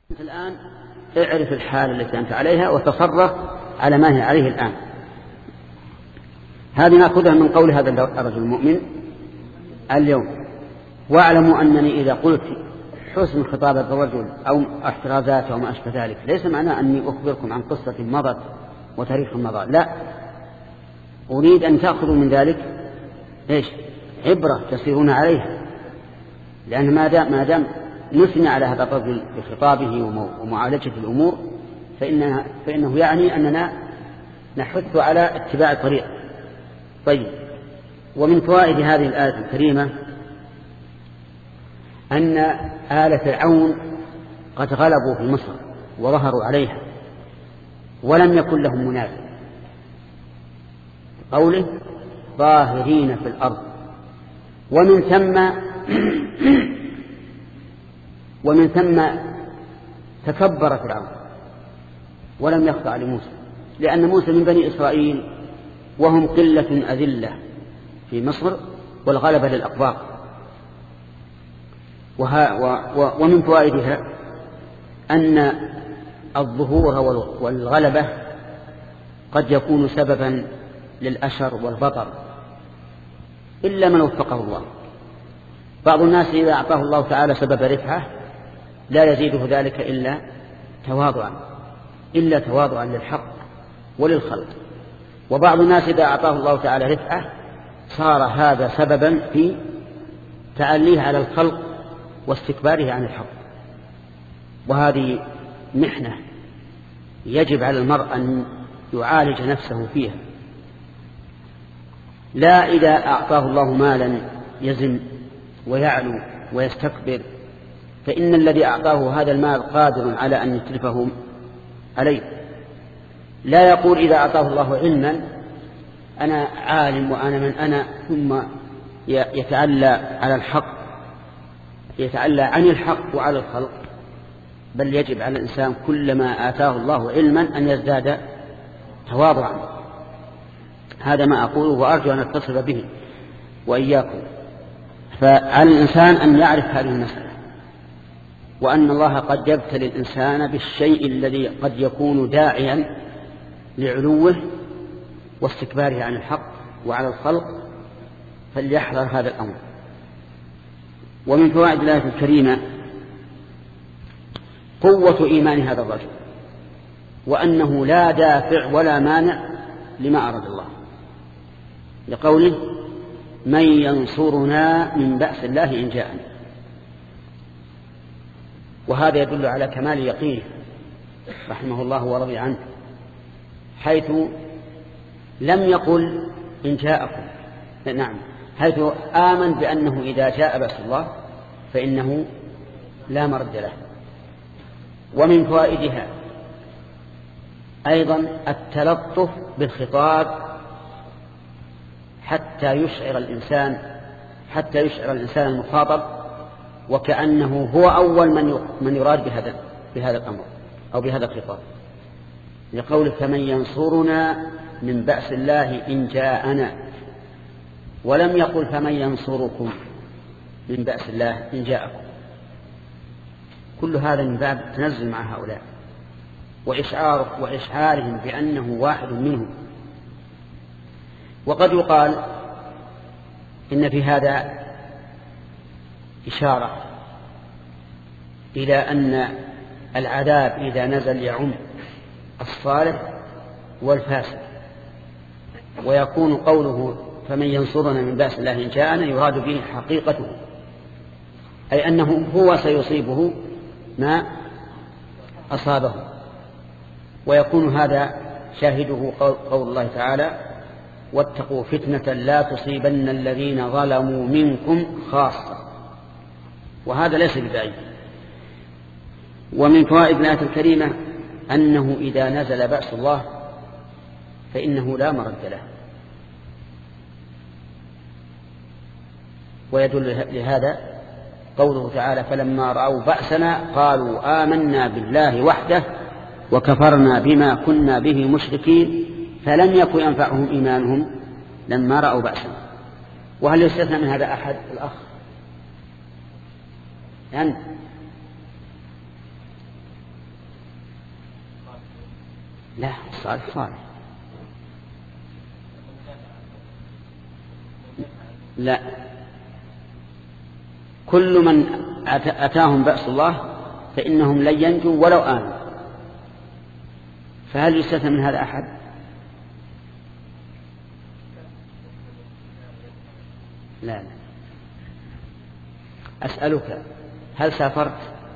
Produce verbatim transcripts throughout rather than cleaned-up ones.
الآن اعرف الحال التي أنت عليها وتصرف على ما هي عليه الآن. هذه نأخذها من قول هذا الرجل المؤمن اليوم. واعلموا أنني إذا قلت حسن خطابة الرجل أو احترازاته أو ما أشبه ذلك ليس معناه أني أخبركم عن قصة مضت وتاريخ مضى، لا، أريد أن تأخذوا من ذلك إيش؟ عبرة تسيرون عليها، لأن ما دام, ما دام نثني على هذا الرجل بخطابه ومعالجة الأمور فإنه, فإنه يعني أننا نحث على اتباع الطريق. طيب، ومن فوائد هذه الآية الكريمة أن آل فرعون قد غلبوا في مصر وظهروا عليها ولم يكن لهم منافع، قوله ظاهرين في الأرض، ومن ثم ومن ثم تكبر فرعون ولم يخضع لموسى، لأن موسى من بني إسرائيل وهم قلة أذلة في مصر والغلبة للأقباط. ومن فوائدها أن الظهور والغلبة قد يكون سببا للأشر والبطر إلا من وفقه الله. بعض الناس إذا أعطاه الله تعالى سبب رفعة لا يزيده ذلك إلا تواضعا إلا تواضعا للحق وللخلق، وبعض الناس إذا أعطاه الله تعالى رفعة صار هذا سببا في تعليه على الخلق واستكباره عن الحق. وهذه محنة يجب على المرء أن يعالج نفسه فيها، لا إذا أعطاه الله مالا يزن ويعلو ويستكبر، فإن الذي أعطاه هذا المال قادر على أن يتلفه عليه. لا يقول إذا أعطاه الله علما أنا عالم وأنا من أنا، ثم يتعلى على الحق يتعلى عن الحق وعلى الخلق، بل يجب على الإنسان كلما آتاه الله علما أن يزداد تواضعا. هذا ما أقوله وأرجو أن أتصف به وإياكم. فعلى الإنسان أن يعرف هذه المسألة، وأن الله قد يبتلي الإنسان بالشيء الذي قد يكون داعيا لعلوه واستكباره عن الحق وعلى الخلق، فليحذر هذا الأمر. ومن فوائد الآية الكريمة قوة إيمان هذا الرجل، وأنه لا دافع ولا مانع لما أراد الله، لقوله من ينصرنا من بأس الله إن جاءنا. وهذا يدل على كمال يقينه رحمه الله ورضي عنه، حيث لم يقل إن جاءكم، نعم، حيث آمن بأنه إذا جاء بأس الله فإنه لا مرد له. ومن فوائدها أيضا التلطف بالخطاب حتى يشعر الإنسان حتى يشعر الإنسان المخاطب وكأنه هو أول من من يراد بهذا بهذا الأمر أو بهذا الخطاب، لقول فمن ينصرنا من بأس الله إن جاءنا، ولم يقل فمن ينصركم من بأس الله إن جاءكم. كل هذا من باب التنزل مع هؤلاء وإشعار وإشعارهم بأنه واحد منهم. وقد يقال إن في هذا إشارة إلى أن العذاب إذا نزل يعم الصالح والفاسد، ويكون قوله فمن ينصرنا من بأس الله إن جاءنا يراد به حقيقته، أي أنه هو سيصيبه ما أصابه. ويكون هذا شاهده قول الله تعالى واتقوا فتنة لا تصيبن الذين ظلموا منكم خاصة، وهذا ليس ببعيد. ومن فوائد الآية الكريمة أنه إذا نزل بأس الله فإنه لا مرد له، ويدل لهذا قوله تعالى فلما رأوا بأسنا قالوا آمنا بالله وحده وكفرنا بما كنا به مشركين فلم يكن ينفعهم إيمانهم لما رأوا بأسنا. وهل يستثنى من هذا أحد؟ الأخ يعني لا، الصالح صالح. لا، كل من أتاهم بأس الله فإنهم لن ينجوا ولو آمنوا. فهل يستثنى من هذا أحد؟ لا لا. أسألك، هل سافرت؟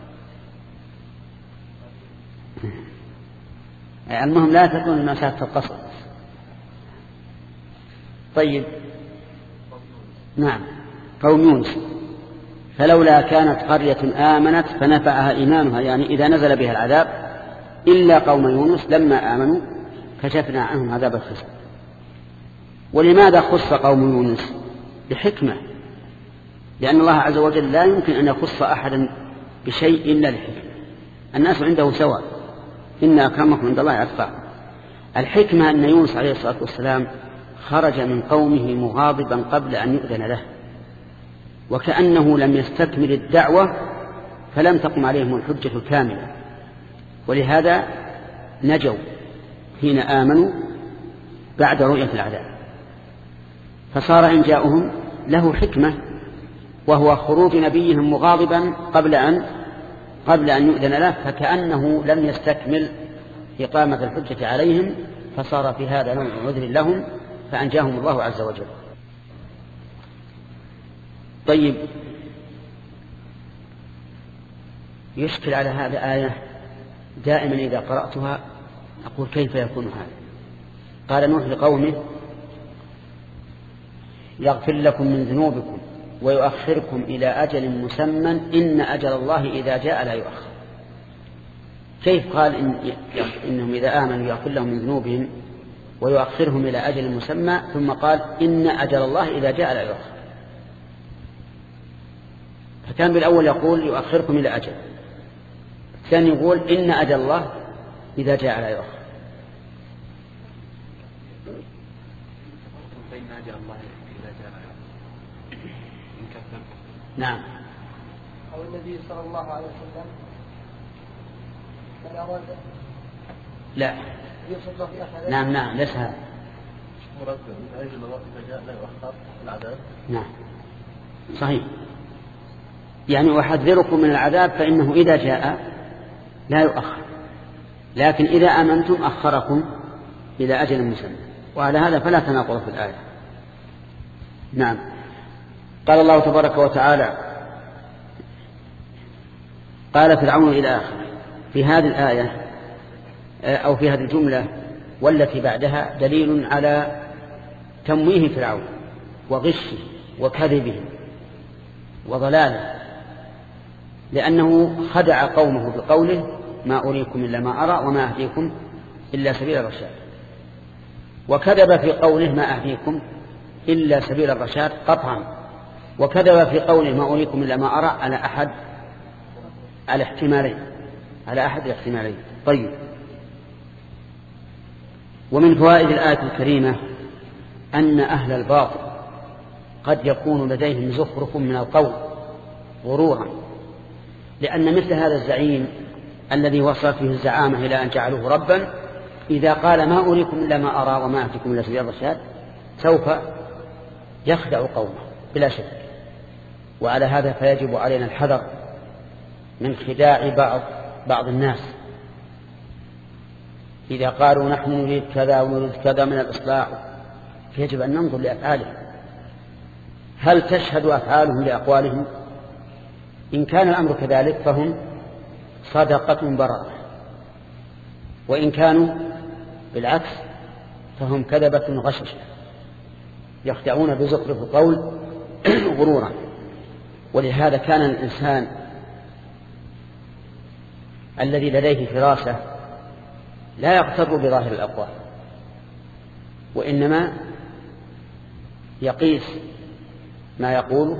المهم لا تكون مسافة القصر. طيب، نعم، قوم يونس. فلولا كانت قرية آمنت فنفعها إيمانها، يعني إذا نزل بها العذاب، إلا قوم يونس لما آمنوا كشفنا عنهم عذاب الخزي. ولماذا خص قوم يونس؟ بحكمة، لأن الله عز وجل لا يمكن أن يخص أحدا بشيء إلا لحكمة. الناس عنده سواء، إن أكرمكم عند الله أتقاكم. الحكمة أن يونس عليه الصلاة والسلام خرج من قومه مغاضبا قبل أن يؤذن له، وكأنه لم يستكمل الدعوة فلم تقم عليهم الحجة الكاملة، ولهذا نجوا حين آمنوا بعد رؤية العذاب. فصار إن جاءهم له حكمة، وهو خروج نبيهم مغاضبا قبل أن قبل أن يؤذن له، فكأنه لم يستكمل إقامة الحجة عليهم، فصار في هذا نوع عذر لهم فأنجاهم الله عز وجل. طيب، يشكل على هذا آية دائما إذا قرأتها أقول كيف يكون هذا؟ قال نوح لقومه: يغفر لكم من ذنوبكم ويؤخركم إلى أجل مسمى إن أجل الله إذا جاء لا يؤخر. كيف قال إن إنهم إذا آمنوا يغفر لهم من ذنوبهم ويؤخرهم إلى أجل مسمى، ثم قال إن أجل الله إذا جاء لا يؤخر؟ فكان بالأول يقول يؤخركم إلى أجل، الثاني يقول إن أجل الله إذا جاء لا يؤخر. نعم. أو النبي صلى الله عليه وسلم من أراد لا يصدق في أحد. نعم نعم ليس هذا مرد من أجل الله إذا جاء لا يؤخر العذاب. نعم صحيح، يعني أحذركم من العذاب فإنه إذا جاء لا يؤخر، لكن إذا آمنتم أخركم إلى أجل مسمى، وعلى هذا فلا تناقض في الآية. نعم. قال الله تبارك وتعالى: قال فرعون إلى آخره. في هذه الآية أو في هذه الجملة والتي بعدها دليل على تمويه فرعون وغشه وكذبه وضلاله، لأنه خدع قومه بقوله: ما أريكم إلا ما أرى وما أهديكم إلا سبيل الرشاد، وكذب في قوله: ما أهديكم إلا سبيل الرشاد قطعا، وكذب في قوله: ما أريكم إلا ما أرى على أحد الاحتمالين على أحد الاحتمالين. طيب، ومن فوائد الآية الكريمة أن أهل الباطل قد يكون لديهم زخرف من القول غرورا، لأن مثل هذا الزعيم الذي وصل فيه الزعامة إلى أن جعله ربا إذا قال: ما أريكم إلا ما أرى وما أهديكم إلا سبيل الرشاد سوف يخدع قومه بلا شك. وعلى هذا فيجب علينا الحذر من خداع بعض بعض الناس إذا قالوا: نحن نريد كذا ونريد كذا من الإصلاح، فيجب أن ننظر لأفعالهم، هل تشهد أفعالهم لأقوالهم؟ إن كان الأمر كذلك فهم صدقة براءة، وإن كانوا بالعكس فهم كذبة غششة يخدعون بزخرف القول غرورا. ولهذا كان الإنسان الذي لديه فراسة لا يغتر بظاهر الأقوال، وإنما يقيس ما يقوله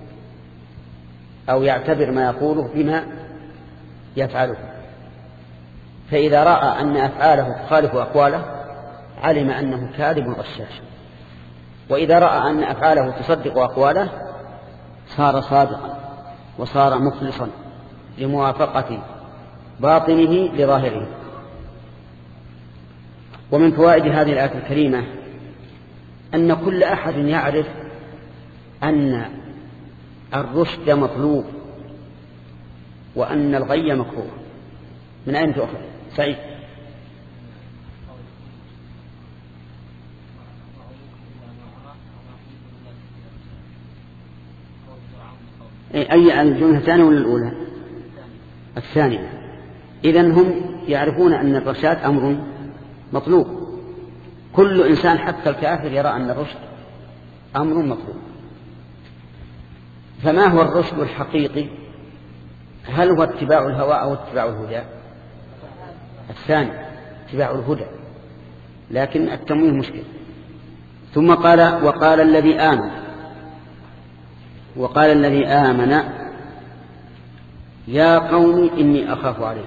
أو يعتبر ما يقوله بما يفعله، فإذا رأى أن أفعاله تخالف أقواله علم أنه كاذب غشاش، وإذا رأى أن أفعاله تصدق أقواله صار صادقا وصار مخلصا لموافقة باطنه لظاهره. ومن فوائد هذه الآية الكريمة أن كل أحد يعرف أن الرشد مطلوب وأن الغي مكروه. من أين تؤخذ؟ سعيد. أي الجملة الثانية ولا الأولى؟ الثانية. إذن هم يعرفون أن الرشاد أمر مطلوب. كل إنسان حتى الكافر يرى أن الرشد أمر مطلوب. فما هو الرشد الحقيقي؟ هل هو اتباع الهوى أو اتباع الهدى؟ الثاني، اتباع الهدى، لكن التمويه مشكل. ثم قال وقال الذي آمن وقال الذي آمن يا قوم إني أخاف عليكم.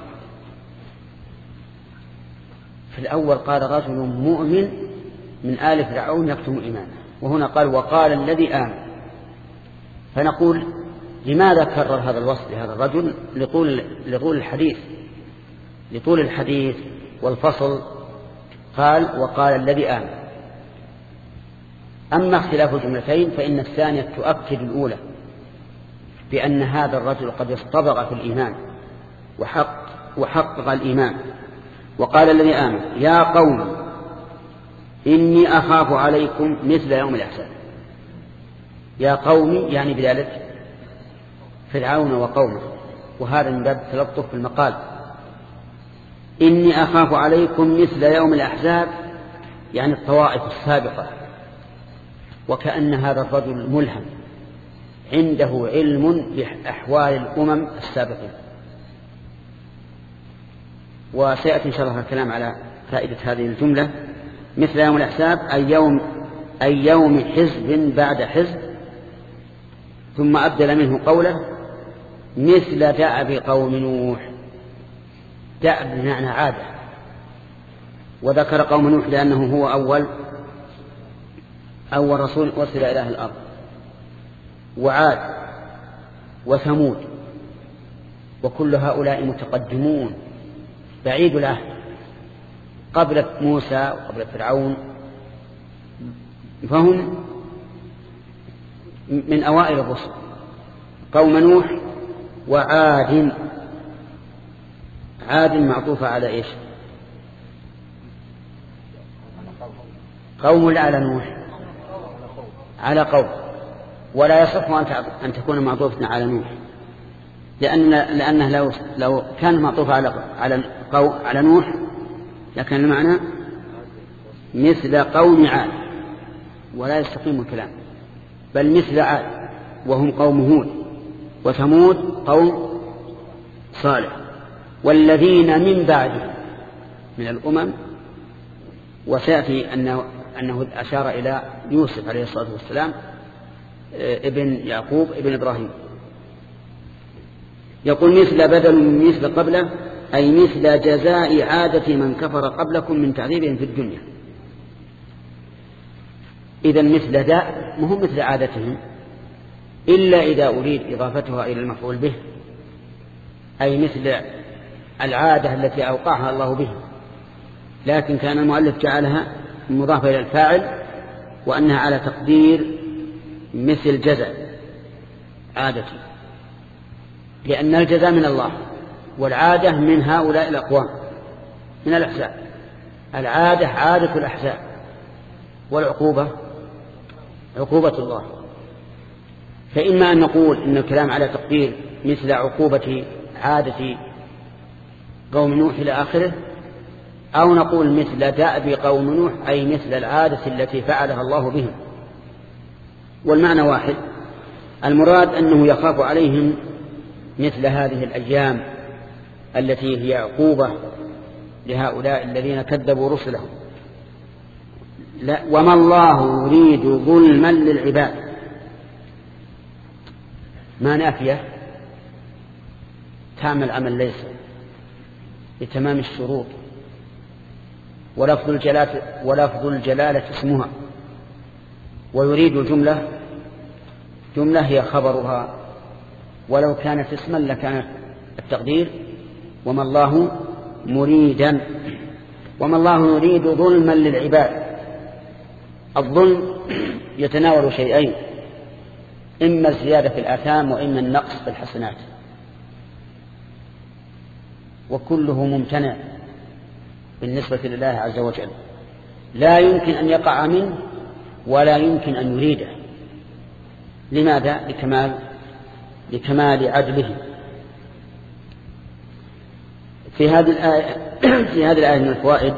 في الأول قال رجل مؤمن من آل فرعون يكتم إيمانه، وهنا قال وقال الذي آمن. فنقول لماذا كرر هذا الوصف لهذا الرجل؟ لطول, لطول الحديث لطول الحديث والفصل. قال وقال الذي آمن. أما اختلاف الجملتين فإن الثانية تؤكد الأولى بأن هذا الرجل قد اصطبغ في الإيمان وحق وحقق الإيمان. وقال الذي آمن يا قوم إني أخاف عليكم مثل يوم الأحزاب. يا قوم يعني بدلالة فرعون وقومه، وهذا من باب التلطف في المقال. إني أخاف عليكم مثل يوم الأحزاب يعني الطوائف السابقة، وكأن هذا الرجل ملهم عنده علم بأحوال الأمم السابقين. وسيأتي إن شاء الله الكلام على فائدة هذه الجملة مثل يوم الأحزاب أي يوم, أي يوم حزب بعد حزب. ثم أبدل منه قوله مثل دأب قوم نوح. دأب بمعنى عادة، وذكر قوم نوح لأنه هو أول أول رسول أرسل إلى أهل الأرض، وعاد وثمود، وكل هؤلاء متقدمون بعيد العهد قبل موسى وقبل فرعون، فهم من أوائل الرسل. قوم نوح وعاد. عاد معطوفة على إيش؟ قوم لا على نوح، على قوم. ولا يصح أن تكون معطوفة على نوح، لأن لأنه لو لو كان معطوفة على على قوم على نوح لكن المعنى مثل قوم عاد، ولا يستقيم الكلام، بل مثل عاد وهم قوم هود، وثمود قوم صالح، والذين من بعدهم من الأمم. وسيأتي أنه, أنه أشار إلى يوسف عليه الصلاة والسلام ابن يعقوب ابن إبراهيم. يقول مثل بدل من مثل قبله أي مثل جزاء عادة من كفر قبلكم من تعذيبهم في الدنيا. إذن مثل داء مهم مثل عادتهم، إلا إذا أريد إضافتها إلى المفعول به، أي مثل العادة التي أوقعها الله به. لكن كان المؤلف جعلها مضافة إلى الفاعل، وأنها على تقدير مثل جزاء عادتي، لأن الجزاء من الله والعادة من هؤلاء الأقوام من الأحزاب. العادة عادة الأحزاب، والعقوبة عقوبة الله. فإما أن نقول إن الكلام على تقدير مثل عقوبة عادة قوم نوح إلى آخره، أو نقول مثل دأب قوم نوح أي مثل العادة التي فعلها الله بهم، والمعنى واحد. المراد أنه يخاف عليهم مثل هذه الأيام التي هي عقوبة لهؤلاء الذين كذبوا رسلهم. لا، وما الله يريد ظلما للعباد، ما نافية تعمل عمل ليس لتمام الشروط، ولفظ الجلالة, ولفظ الجلالة اسمها، ويريد الجملة جملة هي خبرها، ولو كانت اسما لكانت التقدير وما الله مريدا. وما الله يريد ظلما للعباد. الظلم يتناول شيئين، إما الزيادة في الآثام وإما النقص في الحسنات، وكله ممتنع بالنسبة لله عز وجل، لا يمكن أن يقع منه ولا يمكن أن يريده. لماذا؟ لكمال لكمال عدله. في هذه الآية في هذه الآية من الفوائد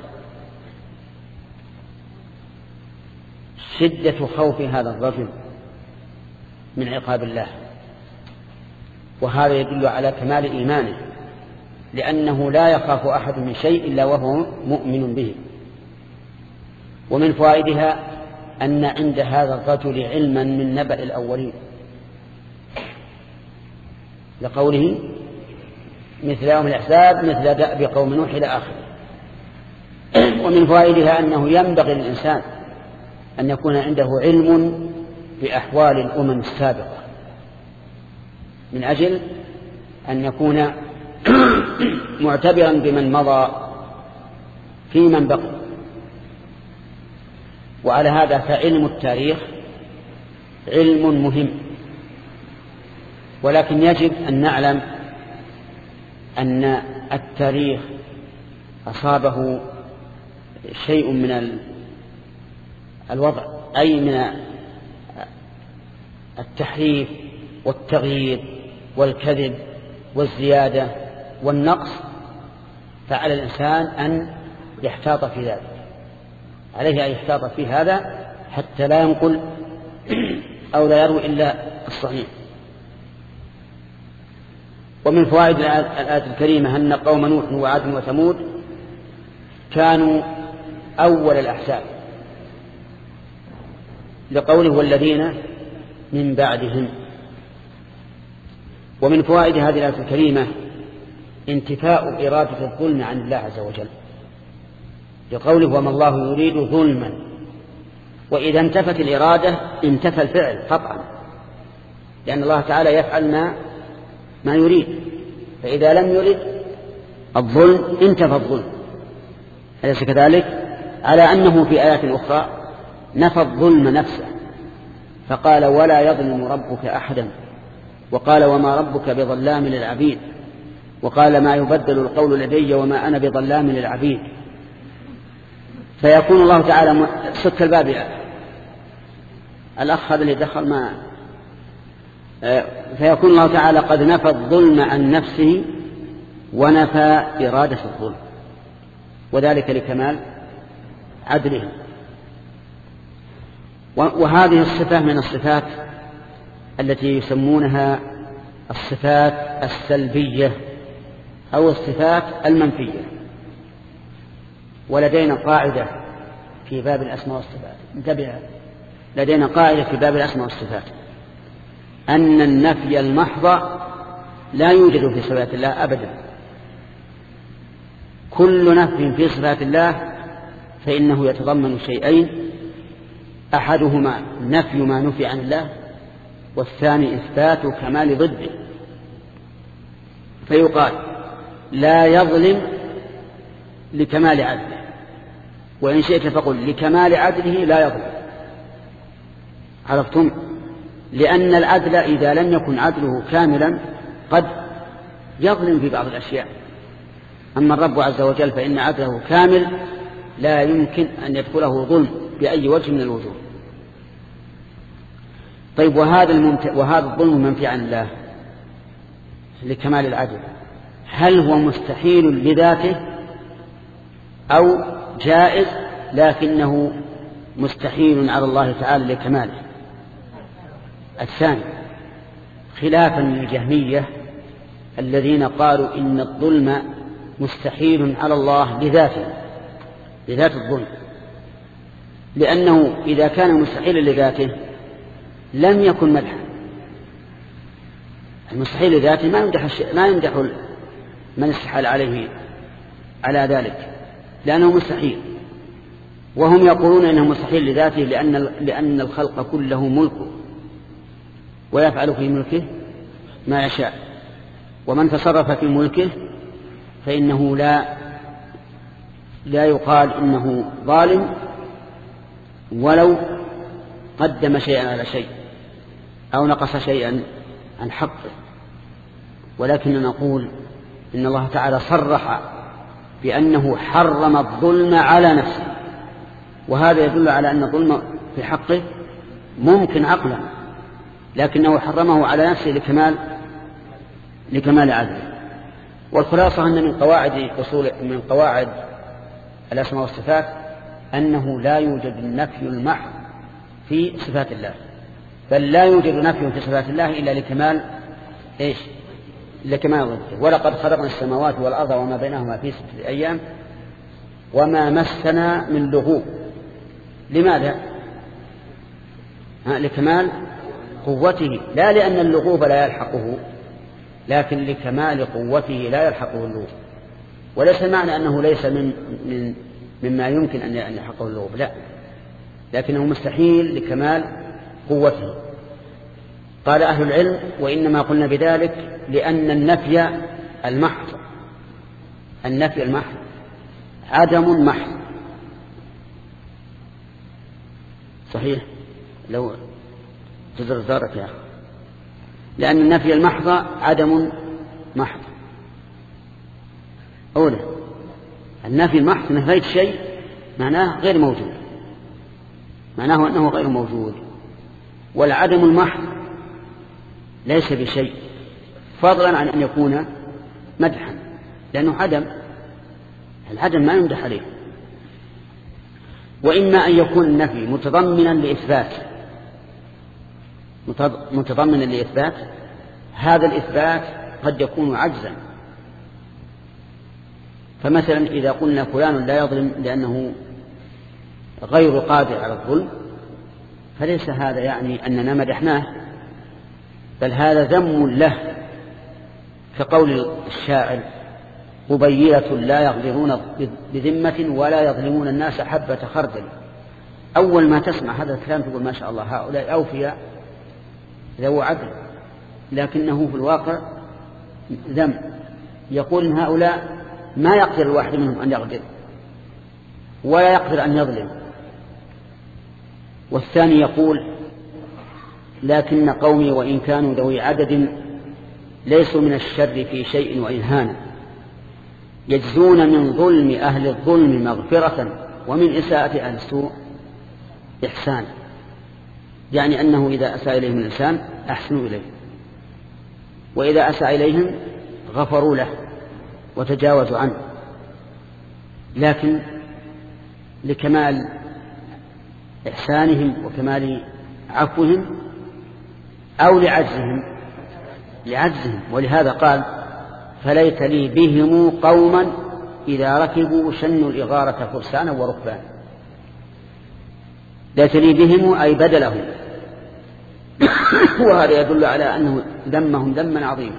شدة خوف هذا الرجل من عقاب الله، وهذا يدل على كمال إيمانه، لأنه لا يخاف أحد من شيء إلا وهو مؤمن به. ومن فوائدها أن عند هذا الرجل علما من نبأ الأولين، لقوله مثل يوم الأحزاب مثل دأب قوم نوح إلى آخره. ومن فوائدها أنه ينبغي للإنسان أن يكون عنده علم بأحوال الأمم السابقة، من أجل أن يكون معتبرا بمن مضى في من بقي. وعلى هذا فعلم التاريخ علم مهم، ولكن يجب أن نعلم أن التاريخ أصابه شيء من الوضع، أي من التحريف والتغيير والكذب والزيادة والنقص، فعلى الإنسان أن يحتاط في ذلك، عليه أن يحتاط في هذا حتى لا ينقل أو لا يروي إلا الصحيح. ومن فوائد الآية الكريمة أن قوم نوح وعاد وثمود كانوا أول الأحزاب، لقوله والذين من بعدهم. ومن فوائد هذه الآية الكريمة انتفاء إرادة الظلم عن الله عز وجل، لقوله وما الله يريد ظلما، وإذا انتفت الإرادة انتفى الفعل قطعا، لأن الله تعالى يفعل ما ما يريد، فإذا لم يرد الظلم انتفى الظلم. أليس كذلك؟ على أنه في آيات أخرى نفى الظلم نفسه فقال ولا يظلم ربك أحدا، وقال وما ربك بظلام للعبيد، وقال ما يبدل القول لدي وما أنا بظلام للعبيد. فيكون الله تعالى سك الباب، الأخ هذا اللي دخل ما فيكون الله تعالى قد نفى الظلم عن نفسه ونفى إرادة الظلم، وذلك لكمال عدله. وهذه الصفة من الصفات التي يسمونها الصفات السلبية أو الصفات المنفية. ولدينا قاعدة في باب الأسماء والصفات، انتبه، لدينا قاعدة في باب الأسماء والصفات أن النفي المحض لا يوجد في صفات الله أبدا. كل نفي في صفات الله فإنه يتضمن شيئين، أحدهما نفي ما نفي عن الله، والثاني إثبات كمال ضده. فيقال لا يظلم لكمال عدله، وإن شئت فقل لكمال عدله لا يظلم. عرفتم؟ لأن العدل إذا لم يكن عدله كاملا قد يظلم في بعض الأشياء، أما الرب عز وجل فإن عدله كامل لا يمكن أن يدخله ظلم بأي وجه من الوجوه. طيب، وهذا, الممت... وهذا الظلم منفي عن الله لكمال العدل، هل هو مستحيل لذاته أو جائز لكنه مستحيل على الله تعالى لكماله؟ الثاني، خلافا للجهمية الذين قالوا إن الظلم مستحيل على الله لذاته، لذات الظلم، لأنه إذا كان مستحيلا لذاته لم يكن مدحا. المستحيل لذاته ما يمدح ما يمدح من استحال عليه على ذلك لأنه مستحيل، وهم يقولون إنه مستحيل لذاته لأن لأن الخلق كله ملكه ويفعل في ملكه ما يشاء، ومن تصرف في ملكه فإنه لا لا يقال إنه ظالم ولو قدم شيئا على شيء أو نقص شيئا عن حقه، ولكن نقول إن الله تعالى صرح بأنه حرم الظلم على نفسه، وهذا يدل على أن الظلم في حقه ممكن عقلا، لكنه حرمه على نفسه لكمال لكمال عدله. والخلاصة أن من قواعد أصول من قواعد الأسماء والصفات أنه لا يوجد النفي المحض في صفات الله، بل لا يوجد نفي في صفات الله إلا لكمال إيش؟ لكمال ضده. ولقد خلقنا السماوات والأرض وما بينهما في ستة أيام وما مسنا من لغوب. لماذا؟ لكمال قوته، لا لأن اللغوب لا يلحقه، لكن لكمال قوته لا يلحقه اللغوب. وليس معنى أنه ليس من, من مما يمكن أن يلحقه اللغوب، لا، لكنه مستحيل لكمال قوته. قال أهل العلم: وإنما قلنا بذلك لأن النفي المحض النفي المحض عدم محض. صحيح، لو تزر زارك يا أخي، لأن النفي المحض عدم محض. أولا النفي المحض نفيت شيء معناه غير موجود، معناه أنه غير موجود. والعدم المحض ليس بشيء، فضلا عن أن يكون مدحا، لأنه عدم، العدم ما يمدح عليه. وإما أن يكون النفي متضمنا لإثبات متضمنا لإثبات هذا الإثبات قد يكون عجزا. فمثلا إذا قلنا فلان لا يظلم لأنه غير قادر على الظلم، فليس هذا يعني أننا مدحناه، بل هذا ذم له، كقول الشاعر: قبيلة لا يغدرون بذمة ولا يظلمون الناس حبة خردل. أول ما تسمع هذا الكلام تقول ما شاء الله هؤلاء أوفياء ذو عدل، لكنه في الواقع ذم. يقول إن هؤلاء ما يقدر الواحد منهم أن يغدر ولا يقدر أن يظلم. والثاني يقول: لكن قومي وإن كانوا ذوي عدد ليسوا من الشر في شيء وإن هانا، يجزون من ظلم أهل الظلم مغفرة ومن إساءة أهل السوء إحسان. يعني أنه إذا أساء إليهم الإنسان أحسنوا إليه، وإذا أساء إليهم غفروا له وتجاوزوا عنه، لكن لكمال إحسانهم وكمال عفوهم أو لعجزهم لعجزهم ولهذا قال: فليت لي بهم قوما إذا ركبوا شنوا الإغارة فرسانا وركبانا. ليت لي بهم أي بدلهم، وهذا يدل على أنه ذمهم ذما عظيما.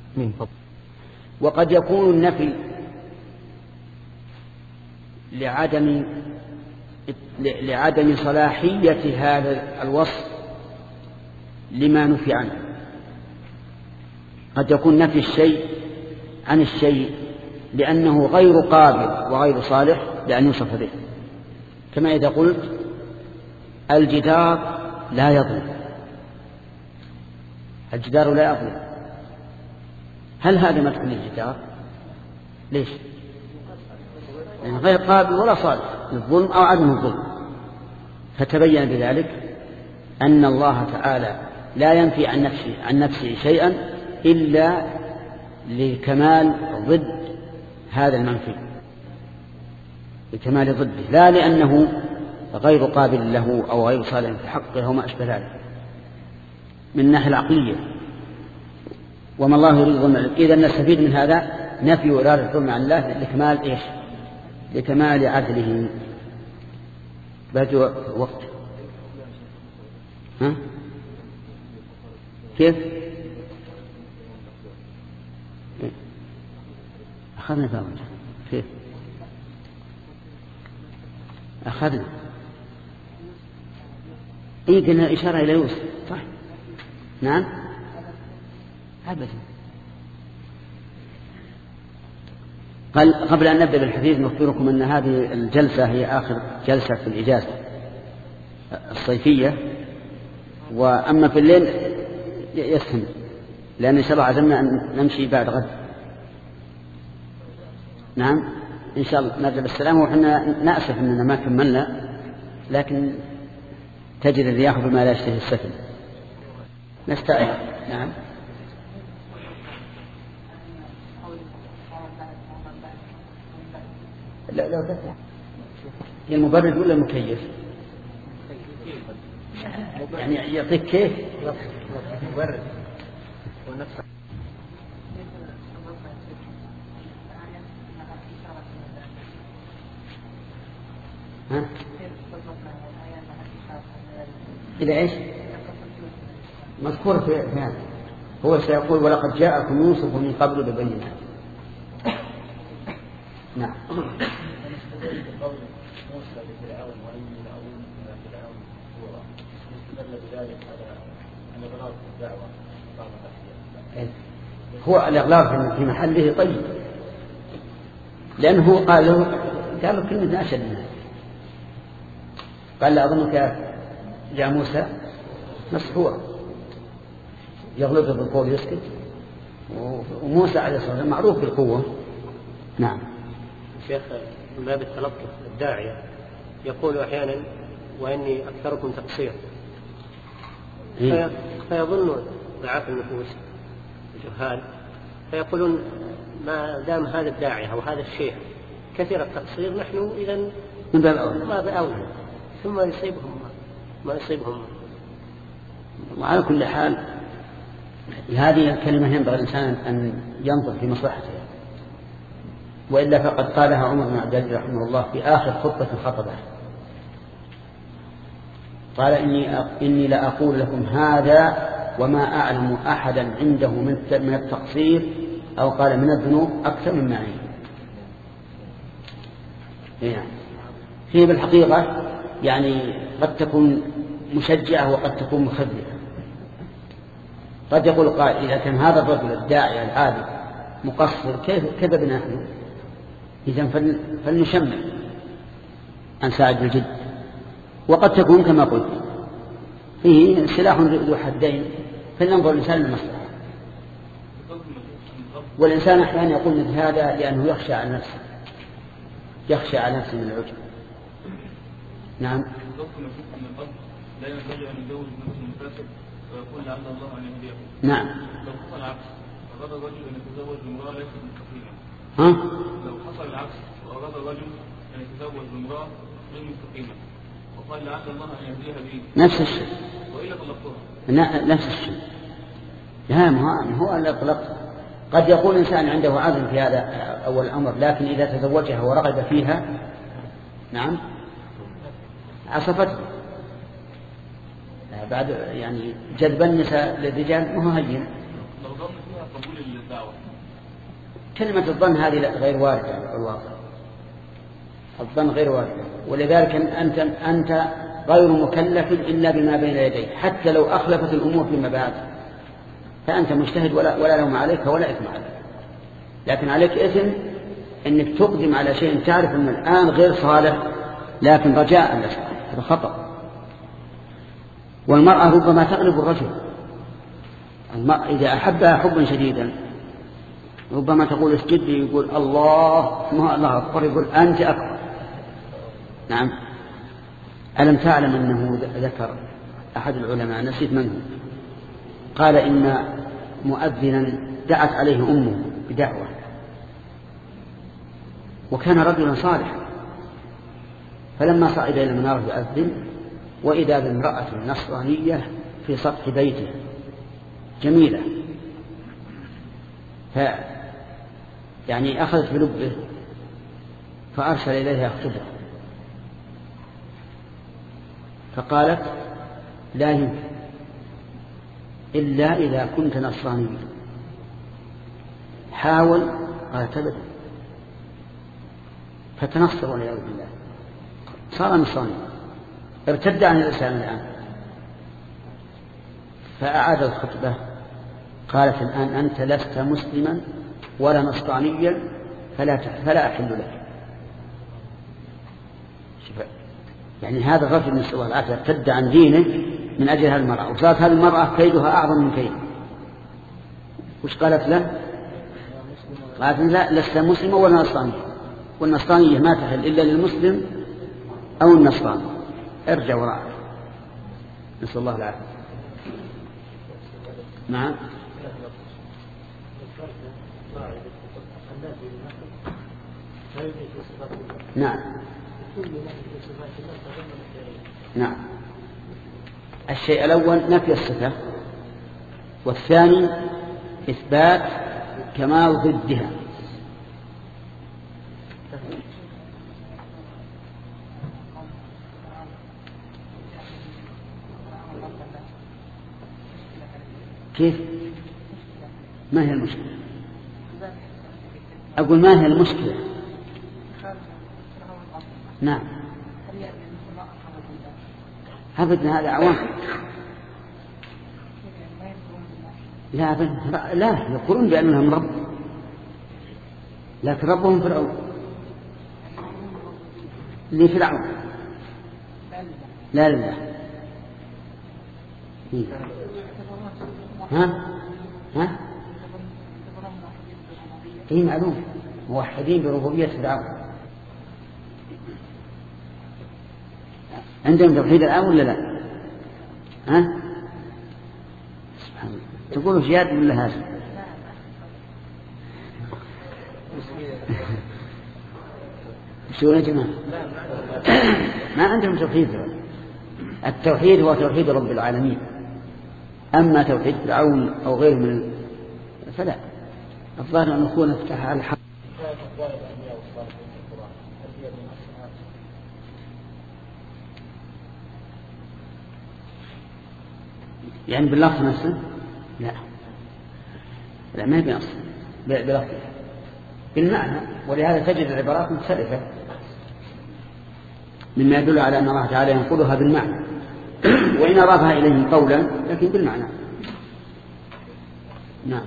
وقد يكون النفي لعدم لعدم صلاحية هذا الوصف لما نفي عنه. قد يكون نفي الشيء عن الشيء لأنه غير قابل وغير صالح لأن يوصف به، كما إذا قلت الجدار لا يظلم، الجدار لا يظلم، هل هذا مدح للجدار؟ ليش؟ لأنه غير قابل ولا صالح للظلم أو عدم الظلم. فتبين بذلك أن الله تعالى لا ينفي عن نفسه عن نفسه شيئا إلا لكمال ضد هذا المنفي، لكمال ضده، لا لأنه غير قابل له أو غير صالح في حقه وما أشبه ذلك من الناحية العقلية. وما الله يريد ظلم. إذا نستفيد من هذا نفي وإرادة الظلم عن الله لكمال إيش؟ لكمال عدله. بدو وقت ها؟ كيف؟ أخذنا فاهم كيف؟ أخذنا إيه قلنا إشارة إلى يوسف صح؟ نعم أبدا. قال قبل أن نبدأ بالحديث نخبركم أن هذه الجلسة هي آخر جلسة في الإجازة الصيفية، وأما في الليل يسهم، لأن إن شاء الله عزمنا أن نمشي بعد غد. نعم إن شاء الله نرجع بالسلامة، وحنا نأسف أننا ما كملنا، لكن تجري الرياح بما لا يشتهي السفن. نستعين. نعم. لا لا تفتح. هي المبرد ولا المكيف؟ يعني يعطيك كيف؟ مبرد ونفسه. ها؟ إذا إيش؟ مذكور في هذا. هو سيقول ولقد جاءكم يوسف من قبل ببينات. نعم. هو الإغلاق في محله طيب، لأنه قال له قال له كلمة أشد منها، قال لا أظنك يا موسى مسحور، يغلبه بالقول يسكت، وموسى عليه الصلاة والسلام معروف بالقوة. نعم. شيخ من باب التلطف الداعية يقول أحيانا وإني أكثركم تقصير، فيظن ضعاف النفوس الجهال فيقولون ما دام هذا الداعية أو هذا الشيخ كثير التقصير نحن إذن من باب أولى ما بأولى، ثم يصيبهم ما يصيبهم. وعلى كل حال هذه الكلمة ينبغي الإنسان أن ينظر في مصلحته، وإلا فقد قالها عمر بن عبد العزيز رحمه الله في آخر خطبة خطبه، قال إني إني لأقول لكم هذا وما أعلم أحدا عنده من التقصير أو قال من الذنوب أكثر مما عندي. يعني هي بالحقيقة يعني قد تكون مشجعة وقد تكون مخذلة. قد يقول قائل إذا كان هذا الرجل الداعي العابد مقصر كيف كذبنا نحن؟ إذن فلنشمع عن ساعد الجد. وقد تكون كما قلت فيه سلاح ذو حدين، فلننظر الإنسان للمصلحة. والإنسان أحيانا يقول مثل هذا لأنه يخشى على نفسه، يخشى على نفسه من العجب. نعم. لا ينبغي أن يزوج نفسه المفاسد ويقول لعل الله أن يهديه. نعم. لو حصل العكس وأراد الرجل أن يتزوج بامرأة ليست مستقيمة. ها؟ لو حصل العكس وأراد الرجل أن يتزوج بامرأة غير مستقيمة وقال لعل الله أن يهديها به. نفس الشيء. وإلا طلقتها. نفس الشيء. لا ما هو إلا طلقتها. قد يقول إنسان عنده عزم في هذا أول الأمر، لكن إذا تزوجها ورغب فيها نعم عصفته. بعد يعني جذب النساء للرجال ما هو هين. لو ظن فيها قبول الدعوة. كلمة الظن هذه غير واردة على الواقع. الظن غير واردة، ولذلك أنت أنت غير مكلف إلا بما بين يديك، حتى لو أخلفت الأمور فيما بعد فأنت مجتهد ولا ولا لوم عليك ولا إثم عليك، لكن عليك إثم إنك تقدم على شيء تعرف أن الآن غير صالح لكن رجاء الإصلاح، هذا خطأ. والمرأة ربما تغلب الرجل، المرأة إذا أحبها حبا شديدا ربما تقول اسجد لي، يقول الله ما الله أكبر، يقول أنت أكبر. نعم. ألم تعلم أنه ذكر أحد العلماء نسيت منه قال إن مؤذنا دعت عليه أمه بدعوة وكان رجلا صالحا، فلما صعد إلى المنارة يؤذن وإذا بامرأة نصرانية في سطح بيته جميلة، ف يعني أخذت بلبه فأرسل إليها يخطبها، فقالت لا يمكن إلا إذا كنت نصرانيا، حاول. قالت أبدا، فتنصر والعياذ بالله صار نصرانيا، ارتد عن الإسلام الآن. فأعاد الخطبة قالت الآن أنت لست مسلما ولا نصرانيا، فلا فلا أحل لك. يعني هذا الرجل نسأل الله العافية ارتد عن دينه من أجل هذه المرأة، وصارت هذه المرأة كيدها أعظم من كيده. وش قالت له؟ قالت لا، لست مسلمة ولا نصرانية، والنصرانية ما تحل إلا للمسلم أو النصراني، ارجع وراء. نسأل الله العافية. نعم. نعم نعم. الشيء الأول نفي الصفة، والثاني إثبات كمال ضدها. كيف؟ ما هي المشكلة؟ أقول ما هي المشكلة؟ نعم. أبدا هذا عوام. لا أبدا لا، يقولون بأنهم رب، لكن ربهم فرعون لفرعون لا لله. ها ها اي معلوم، موحدين بربوبية فرعون. عندهم توحيد الآن ولا لا؟ ها سبحان الله. تقولوا زياد ولا هذا؟ شو يا جماعة؟ ما عندهم توحيد. التوحيد هو توحيد رب العالمين، أما توحيد فرعون أو غيره من فلا. الظاهر أن نكون افتح على الحق. يعني باللفظ نفسه؟ لا لا، ما بنص بلفظ، بالمعنى. ولهذا تجد العبارات مختلفة مما يدل على أن الله تعالى ينقلها بالمعنى، وإن أضافها إليهم قولا لكن بالمعنى. نعم.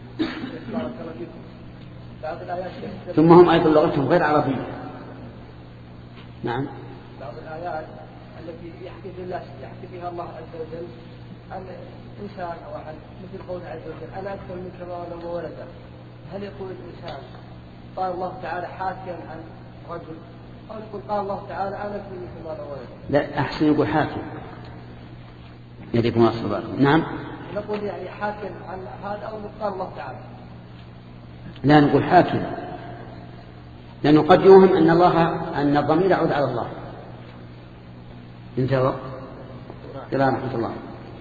ثم هم أيضا لغتهم غير عربية. نعم. بعض الآيات التي يحكي الله يحكي فيها الله عز وجل عن إنسان أو عن مثل قول عز وجل أنا أكثر منك مالا وولدا، هل يقول الإنسان قال الله تعالى حاكيا عن رجل، أو يقول قال الله تعالى أنا أكثر منك مالا وولدا؟ لا، أحسن يقول حاكي. يديكم أصبر. نعم. نقول يعني حاكيا عن هذا أو قال الله تعالى؟ لا، نقول حاكي، لأنه قد يوهم أن الله أن الضمير يعود على الله. انتهى. السلام ورحمة الله.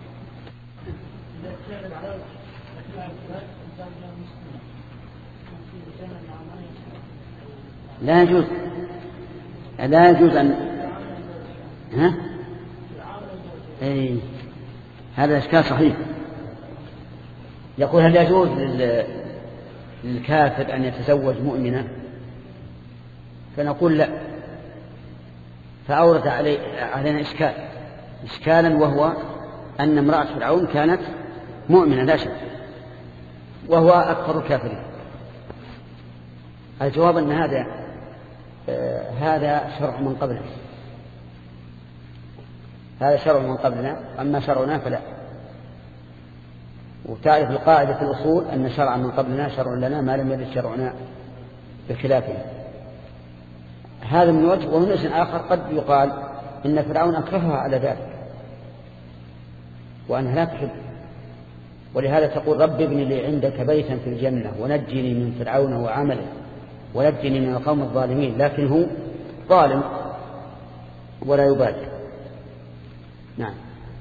لا يجوز لا يجوز أن ها أي هذا إشكال صحيح. يقول هل يجوز للكافر أن يتزوج مؤمنا؟ فنقول لا، فأورد علي علينا إشكال إشكالا وهو أن امرأة فرعون كانت مؤمنة لا شك، وهو أكثر الكافرين. الجواب أن هذا آه هذا شرع من قبلنا، هذا شرع من قبلنا، أما شرعنا فلا. وتعرف القاعدة في الأصول أن شرع من قبلنا شرع لنا ما لم يرد شرعنا بخلافه. هذا من وجه. ومن وجه آخر قد يقال إن فرعون أكرهها على ذلك وأنها لا تحب، ولهذا تقول رب ابن لي عندك بيتا في الجنة ونجني من فرعون وعمله ونجني من القوم الظالمين. لكن هو ظالم ولا يبالي. نعم.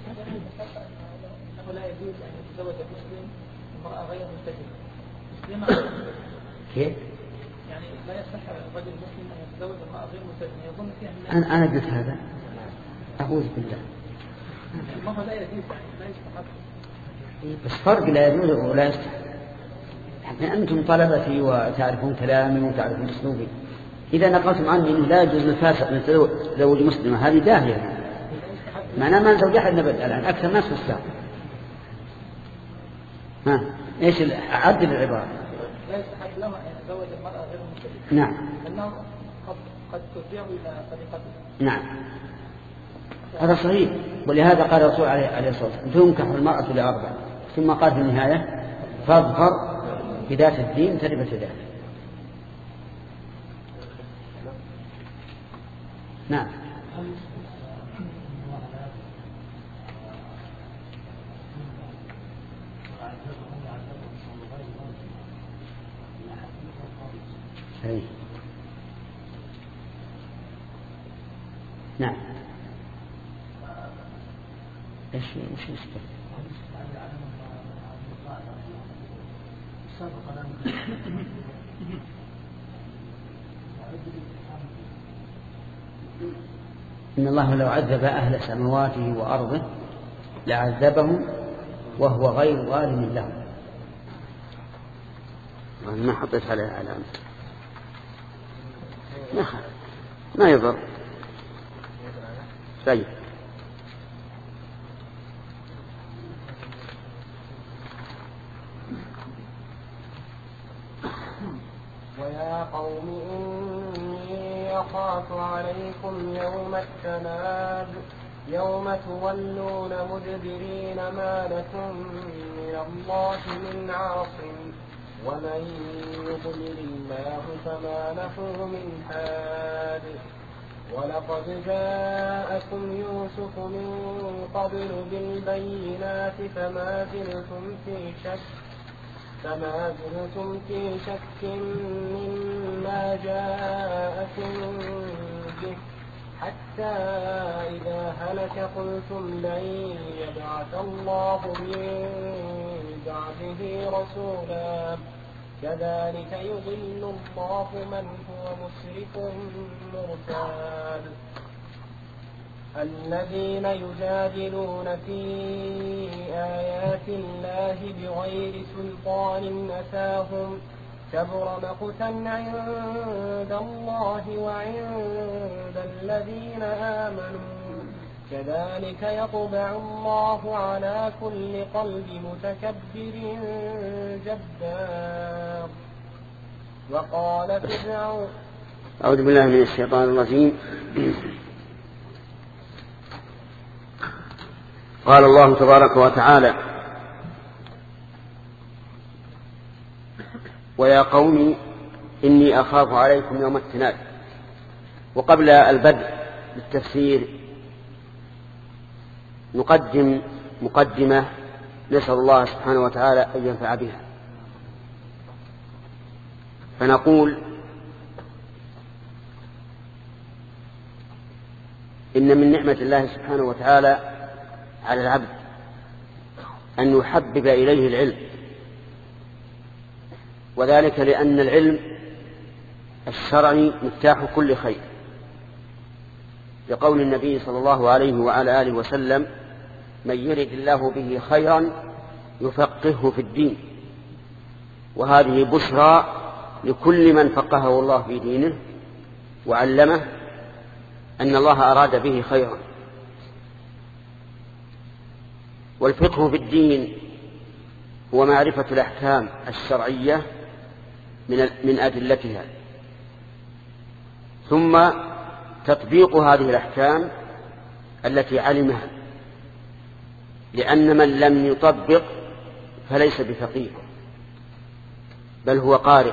لا يجوز أن يتزوج مسلم امرأة غير ملتزمة. كيف؟ يعني لا يصح الرجل المسلم أن يتزوج امرأة غير ملتزمة يظن فيها أنا أنا قلت هذا. أعوذ بالله. المرأة لا يجوز لا يستحق. بس فرق لا يجوز ولا يستحق. أنتم طلبتي وتعرفون كلامي وتعرفون أسلوبي. إذا نقلتم عني أنه لا يجوز للفاسق أن يتزوج مسلمة هذه داهية. معناه ما نزوج أحد نبت الآن أكثر ناس في الساعة. ها إيش عدل العبارة؟ لا يستحق لها تزوج المرأة غير مسلمة. نعم. أنه قد قد ترجع إلى طريقته. نعم. هذا صحيح، ولهذا قال الرسول عليه الصلاة والسلام تنكح المرأة لأربع، ثم قال في النهاية فاظفر بذات الدين تربت يداك. نعم. صحيح. نعم. ايش ايش يسبق؟ إن الله لو عذب أهل سماواته وأرضه لعذبهم وهو غير ظالم لهم. ما حطيت عليه علامة. ما ما يضر. طيب. ويا قوم إني أخاف عليكم يوم التناد يوم تولون مدبرين ما لكم من الله من عاصم ومن يضلل الله فما له من هاد ولقد جاءكم يوسف من قبل بالبينات فما زلتم في شك فما زلتم في شك مما جاءكم به حتى إذا هلك قلتم لن يبعث الله من بعده رسولا كذلك يضل الله من هو مسرف مرتاب الذين يجادلون في آيات الله بغير سلطان أتاهم كبر مقتا عند الله وعند الذين آمنوا كذلك يطبع الله على كل قلب متكبر جبار وقال فرعون أعوذ بالله من الشيطان الرجيم. قال الله تبارك وتعالى ويا قوم إني أخاف عليكم يوم التناد. وقبل البدء بالتفسير نقدم مقدمة نسأل الله سبحانه وتعالى أن ينفع بها. فنقول إن من نعمة الله سبحانه وتعالى على العبد أن يحبب إليه العلم، وذلك لأن العلم الشرعي مفتاح كل خير، لقول النبي صلى الله عليه وعلى آله وسلم من يرد الله به خيرا يفقهه في الدين. وهذه بشرى لكل من فقهه الله في دينه وعلمه أن الله أراد به خيرا. والفقه في الدين هو معرفة الأحكام الشرعية من أدلتها، ثم تطبيق هذه الأحكام التي علمها، لأن من لم يطبق فليس بفقيه بل هو قارئ.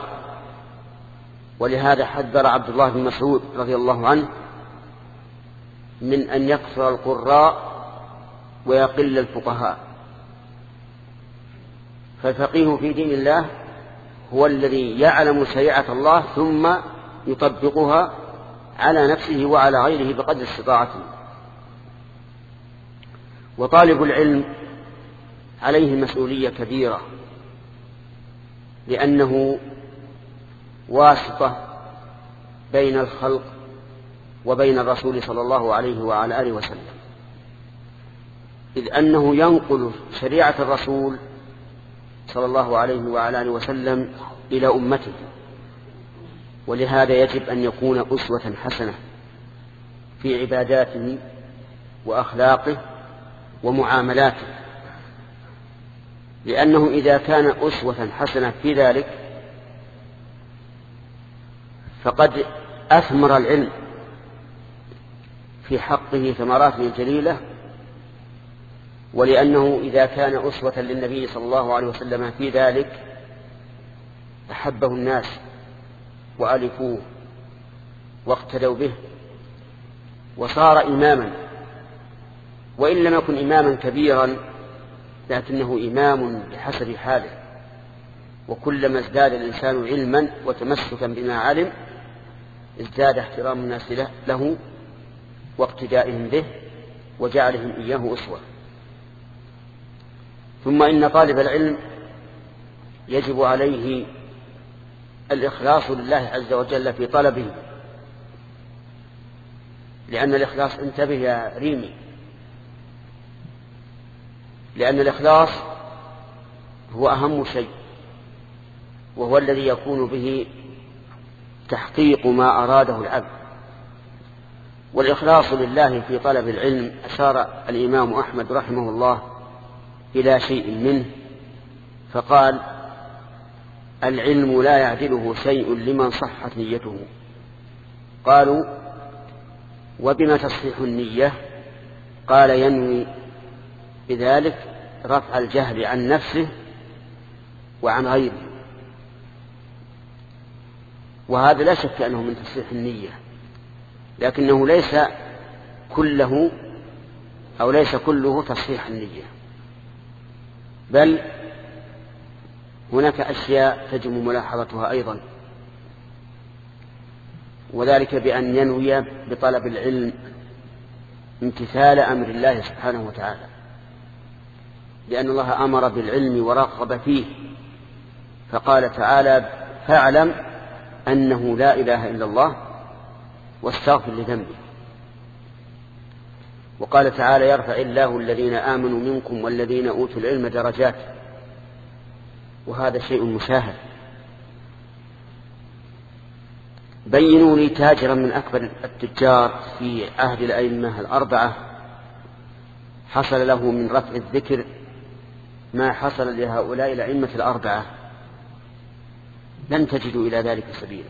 ولهذا حذر عبد الله بن مسعود رضي الله عنه من أن يكثر القراء ويقل الفقهاء. فالفقيه في دين الله هو الذي يعلم شريعة الله ثم يطبقها على نفسه وعلى غيره بقدر استطاعته. وطالب العلم عليه مسؤولية كبيرة، لأنه واسطة بين الخلق وبين الرسول صلى الله عليه وعلى آله وسلم، إذ أنه ينقل شريعة الرسول صلى الله عليه وعلى آله وسلم إلى أمته. ولهذا يجب أن يكون أسوة حسنة في عباداته وأخلاقه ومعاملاته، لأنه إذا كان أسوة حسنة في ذلك فقد أثمر العلم في حقه ثمرات جليلة، ولأنه إذا كان أسوة للنبي صلى الله عليه وسلم في ذلك أحبه الناس وألفوه واقتدوا به وصار إماما، وإن لم يكن إماما كبيرا لكنه إمام بحسب حاله، وكلما ازداد الإنسان علما وتمسكا بما علم ازداد احترام الناس له واقتدائهم به وجعلهم إياه أسوة. ثم إن طالب العلم يجب عليه الإخلاص لله عز وجل في طلبه، لأن الإخلاص، انتبه يا ريمي، لأن الإخلاص هو أهم شيء، وهو الذي يكون به تحقيق ما أراده العبد. والإخلاص لله في طلب العلم أشار الإمام أحمد رحمه الله إلى شيء منه فقال: العلم لا يعدله شيء لمن صحت نيته. قالوا: وبما تصحيح النية؟ قال: ينوي بذلك رفع الجهل عن نفسه وعن غيره. وهذا لا شك أنه من تصحيح النية، لكنه ليس كله أو ليس كله تصحيح النية، بل هناك أشياء تجب ملاحظتها أيضا، وذلك بأن ينوي بطلب العلم امتثال أمر الله سبحانه وتعالى، لأن الله أمر بالعلم ورغب فيه، فقال تعالى: فاعلم أنه لا إله إلا الله واستغفر لذنبك. وقال تعالى: يرفع الله الذين آمنوا منكم والذين أوتوا العلم درجات. وهذا شيء مشاهد. بينوا لي تاجرا من أكبر التجار في عهد الأئمة الأربعة حصل له من رفع الذكر ما حصل لهؤلاء الأئمة الأربعة، لن تجدوا إلى ذلك سبيلا.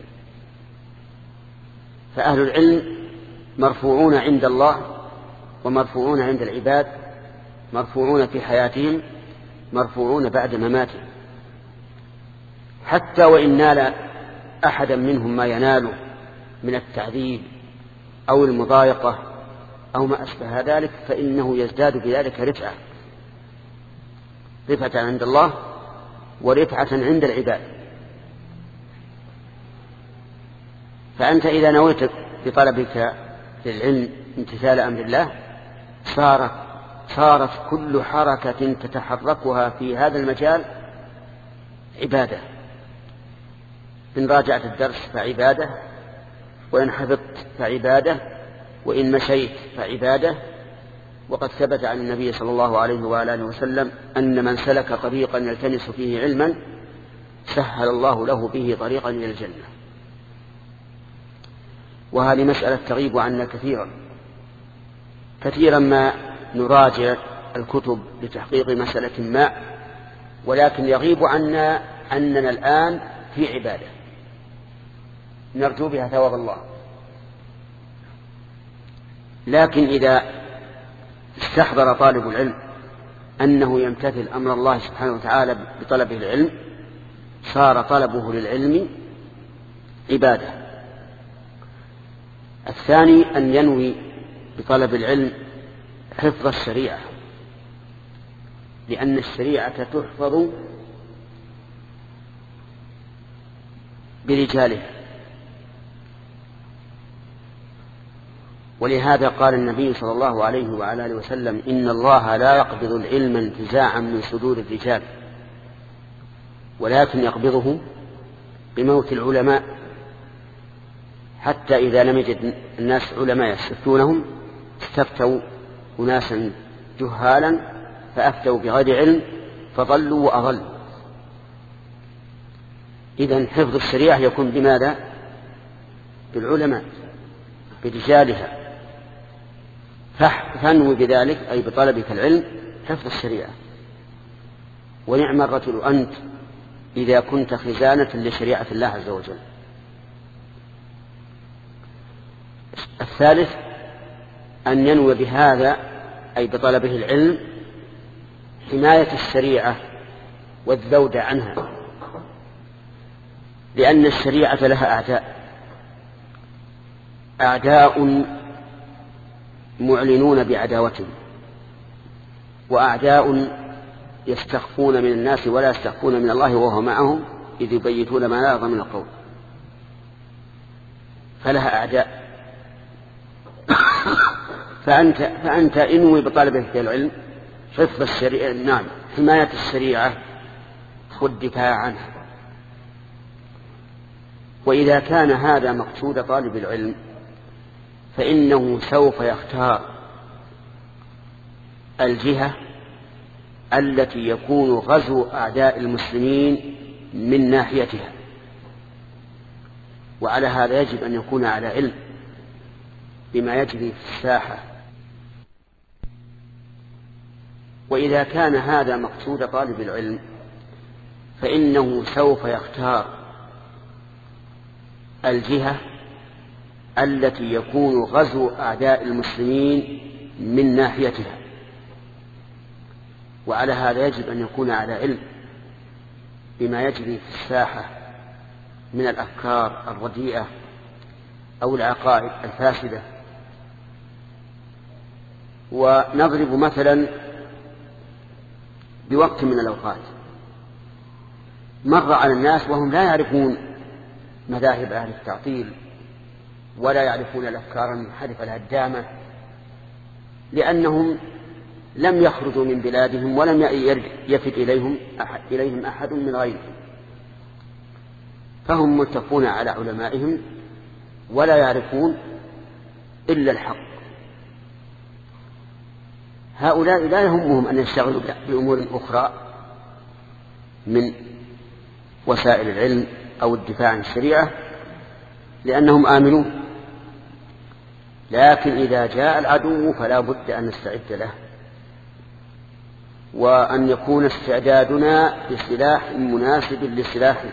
فأهل العلم مرفوعون عند الله ومرفوعون عند العباد، مرفوعون في حياتهم، مرفوعون بعد مماتهم. حتى وإن نال أحدا منهم ما يناله من التعذيب أو المضايقة أو ما أشبه ذلك فإنه يزداد بذلك رفعة رفعة عند الله ورفعة عند العباد. فأنت إذا نويت بطلبك للعلم امتثال أمر الله صارت, صارت كل حركة تتحركها في هذا المجال عبادة. إن راجعت الدرس فعبادة، وإن حفظت فعبادة، وإن مشيت فعبادة. وقد ثبت عن النبي صلى الله عليه وآله وسلم أن من سلك طريقا يلتمس فيه علما سهل الله له به طريقا إلى الجنة. وهذه مسألة تغيب عنا كثيرا كثيرا ما نراجع الكتب لتحقيق مسألة ما، ولكن يغيب عنا أننا الآن في عبادة نرجو بها ثواب الله. لكن إذا استحضر طالب العلم أنه يمتثل أمر الله سبحانه وتعالى بطلبه العلم صار طلبه للعلم عبادة. الثاني أن ينوي بطلب العلم حفظ الشريعة، لأن الشريعة تحفظ برجالها. ولهذا قال النبي صلى الله عليه وعلى آله وسلم: إن الله لا يقبض العلم انتزاعا من صدور الرجال، ولكن يقبضه بموت العلماء، حتى إذا لم يجد الناس علماء يستفتونهم استفتوا أناسا جهالا فأفتوا بغير علم فضلوا وأضلوا. إذن حفظ الشريعة يكون بماذا؟ بالعلماء برجالها. فانوي بذلك أي بطلبك العلم حفظ الشريعة. ونعم الرجل أنت إذا كنت خزانة لشريعة الله عز وجل. الثالث أن ينوي بهذا أي بطلبه العلم حماية الشريعة والذود عنها، لأن الشريعة لها أعداء أعداء معلنون بعداوتهم، وأعداء يستخفون من الناس ولا يستخفون من الله وهو معهم إذ يبيتون ما لا يرضى من القول، فلها أعداء. فأنت, فأنت انوي بطلبك العلم حفظ الشريعة، نعم، حماية الشريعة والدفاع عنها. وإذا كان هذا مقصود طالب العلم فإنه سوف يختار الجهة التي يكون غزو أعداء المسلمين من ناحيتها، وعلى هذا يجب أن يكون على علم بما يجري في الساحة. وإذا كان هذا مقصود طالب العلم فإنه سوف يختار الجهة التي يكون غزو أعداء المسلمين من ناحيتها، وعلى هذا يجب أن يكون على علم بما يجري في الساحة من الأفكار الرديئة أو العقائد الفاسدة. ونضرب مثلا بوقت من الأوقات مر على الناس وهم لا يعرفون مذاهب أهل التعطيل ولا يعرفون الأفكار المنحرفة الهدامة، لأنهم لم يخرجوا من بلادهم ولم يفد إليهم أحد, إليهم أحد من غيرهم، فهم متفقون على علمائهم ولا يعرفون إلا الحق. هؤلاء لا يهمهم أن يشتغلوا بأمور أخرى من وسائل العلم أو الدفاع عن الشريعة لأنهم آمنون، لكن إذا جاء العدو فلا بد أن نستعد له، وأن يكون استعدادنا بسلاح مناسب لسلاحه.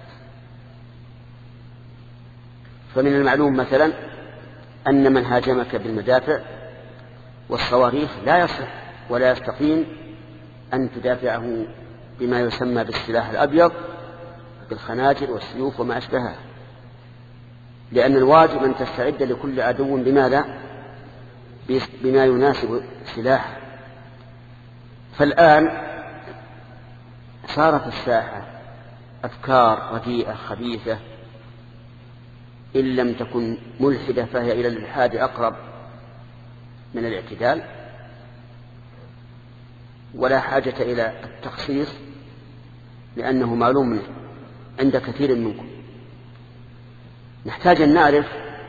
فمن المعلوم مثلا أن من هاجمك بالمدافع والصواريخ لا يصح ولا يستقيم أن تدافعه بما يسمى بالسلاح الأبيض بالخناجر والسيوف وما أشبهها، لأن الواجب أن تستعد لكل عدو بماذا؟ بما يناسب سلاحه. فالآن صار في الساحة أفكار رديئة خبيثة إن لم تكن ملحدة فهي إلى الإلحاد أقرب من الاعتدال، ولا حاجة إلى التخصيص لأنه معلوم عند كثير منكم. نحتاج أن نعرف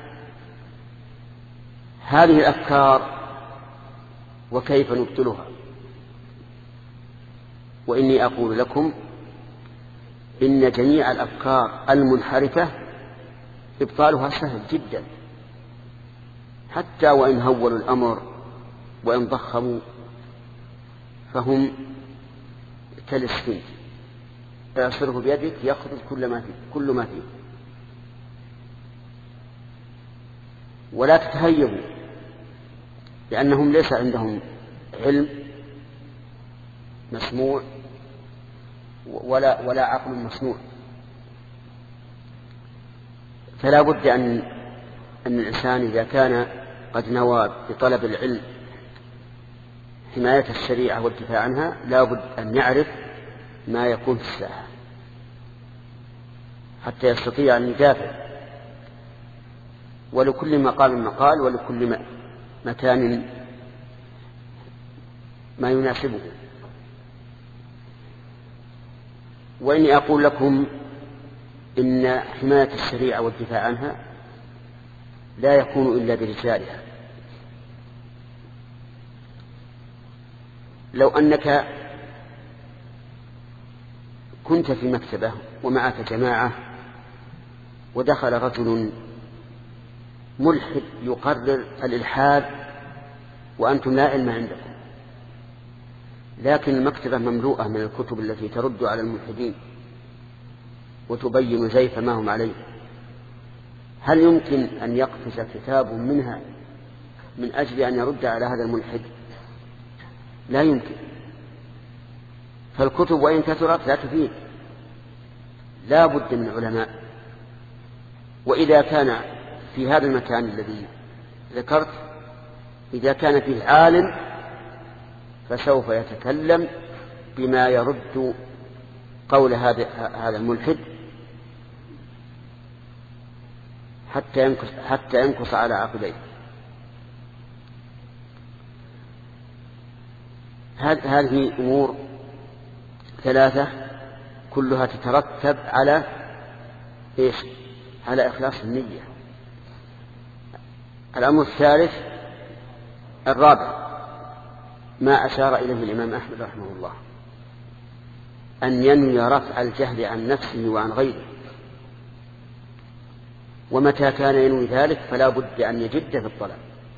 هذه الأفكار وكيف نبطلها. وإني أقول لكم إن جميع الأفكار المنحرفة إبطالها سهل جدا، حتى وإن هولوا الأمر وإن ضخموا فهم كالسفنج يعصره بيدك يأخذ كل ما فيه كل ما فيه. ولا تتهيبوا لأنهم ليس عندهم علم مسموع ولا ولا عقل مصنوع، فلا بد أن أن الإنسان إذا كان قد نوى بطلب العلم حماية الشريعة والدفاع عنها لا بد أن يعرف ما يكون في الساحة حتى يستطيع أن يدافع، ولكل مقام مقال ولكل مكان ما يناسبه. وإني أقول لكم إن حماية الشريعة والدفاع عنها لا يكون إلا برجالها. لو أنك كنت في مكتبة ومعك جماعة ودخل رجل ملحد يقرر الإلحاد وأنتم لا علم عندكم، لكن المكتبة مملوءة من الكتب التي ترد على الملحدين وتبين زيف ما هم عليه، هل يمكن أن يقفز كتاب منها من أجل أن يرد على هذا الملحد؟ لا يمكن. فالكتب وإن كثرت لا تفيد، لا بد من علماء. وإذا كان في هذا المكان الذي ذكرت إذا كان فيه عالم فسوف يتكلم بما يرد قول هذا هذا الملحد حتى ينكص حتى ينكص على عقبيه. هذه أمور ثلاثة كلها تترتب على إيش؟ على إخلاص النية. الأمر الثالث الرابع ما أشار إليه الإمام أحمد رحمه الله، أن ينوي رفع الجهل عن نفسه وعن غيره. ومتى كان ينوي ذلك فلا بد أن يجد في الطلب،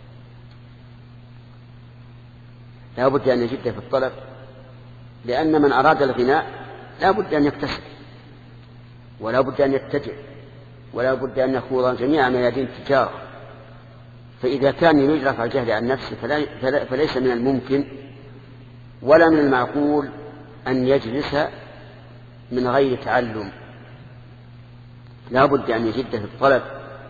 لا بد أن يجد في الطلب، لأن من أراد الغناء لا بد أن يكتسب، ولا بد أن يتجه، ولا بد أن يخوض جميع ميادين التجارة. فإذا كان يريد رفع الجهل عن نفسه فلا فليس من الممكن ولا من المعقول أن يجلس من غير تعلم، لا بد أن يجد في الطلب.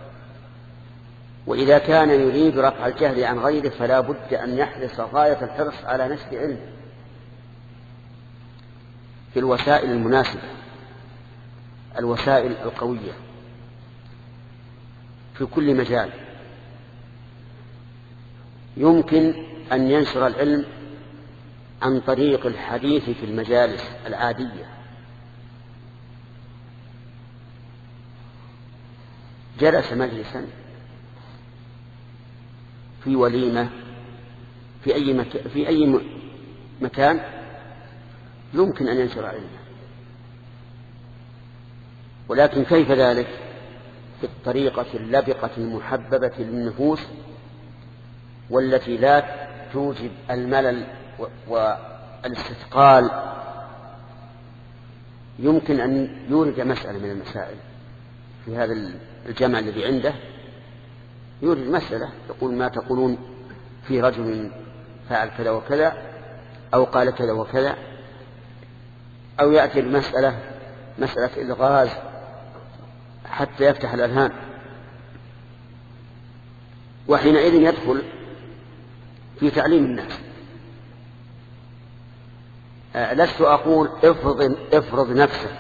وإذا كان يريد رفع الجهل عن غيره فلا بد أن يحرص غاية الحرص على نشر علم في الوسائل المناسبة، الوسائل القوية في كل مجال. يمكن أن ينشر العلم عن طريق الحديث في المجالس العادية. جلس مجلسا في وليمة في أي, مك... في أي م... مكان يمكن أن ينشر علمه، ولكن كيف ذلك؟ بالطريقة اللبقة المحببة للنفوس والتي لا توجب الملل والاستثقال. يمكن أن يورد مسألة من المسائل في هذا الجمع الذي عنده، يورد مسألة يقول ما تقولون في رجل فعل كذا وكذا أو قال كذا وكذا، أو يأتي بمسألة مسألة إلغاز حتى يفتح الأذهان، وحينئذ يدخل في تعليم الناس. لست أقول افرض, افرض نفسك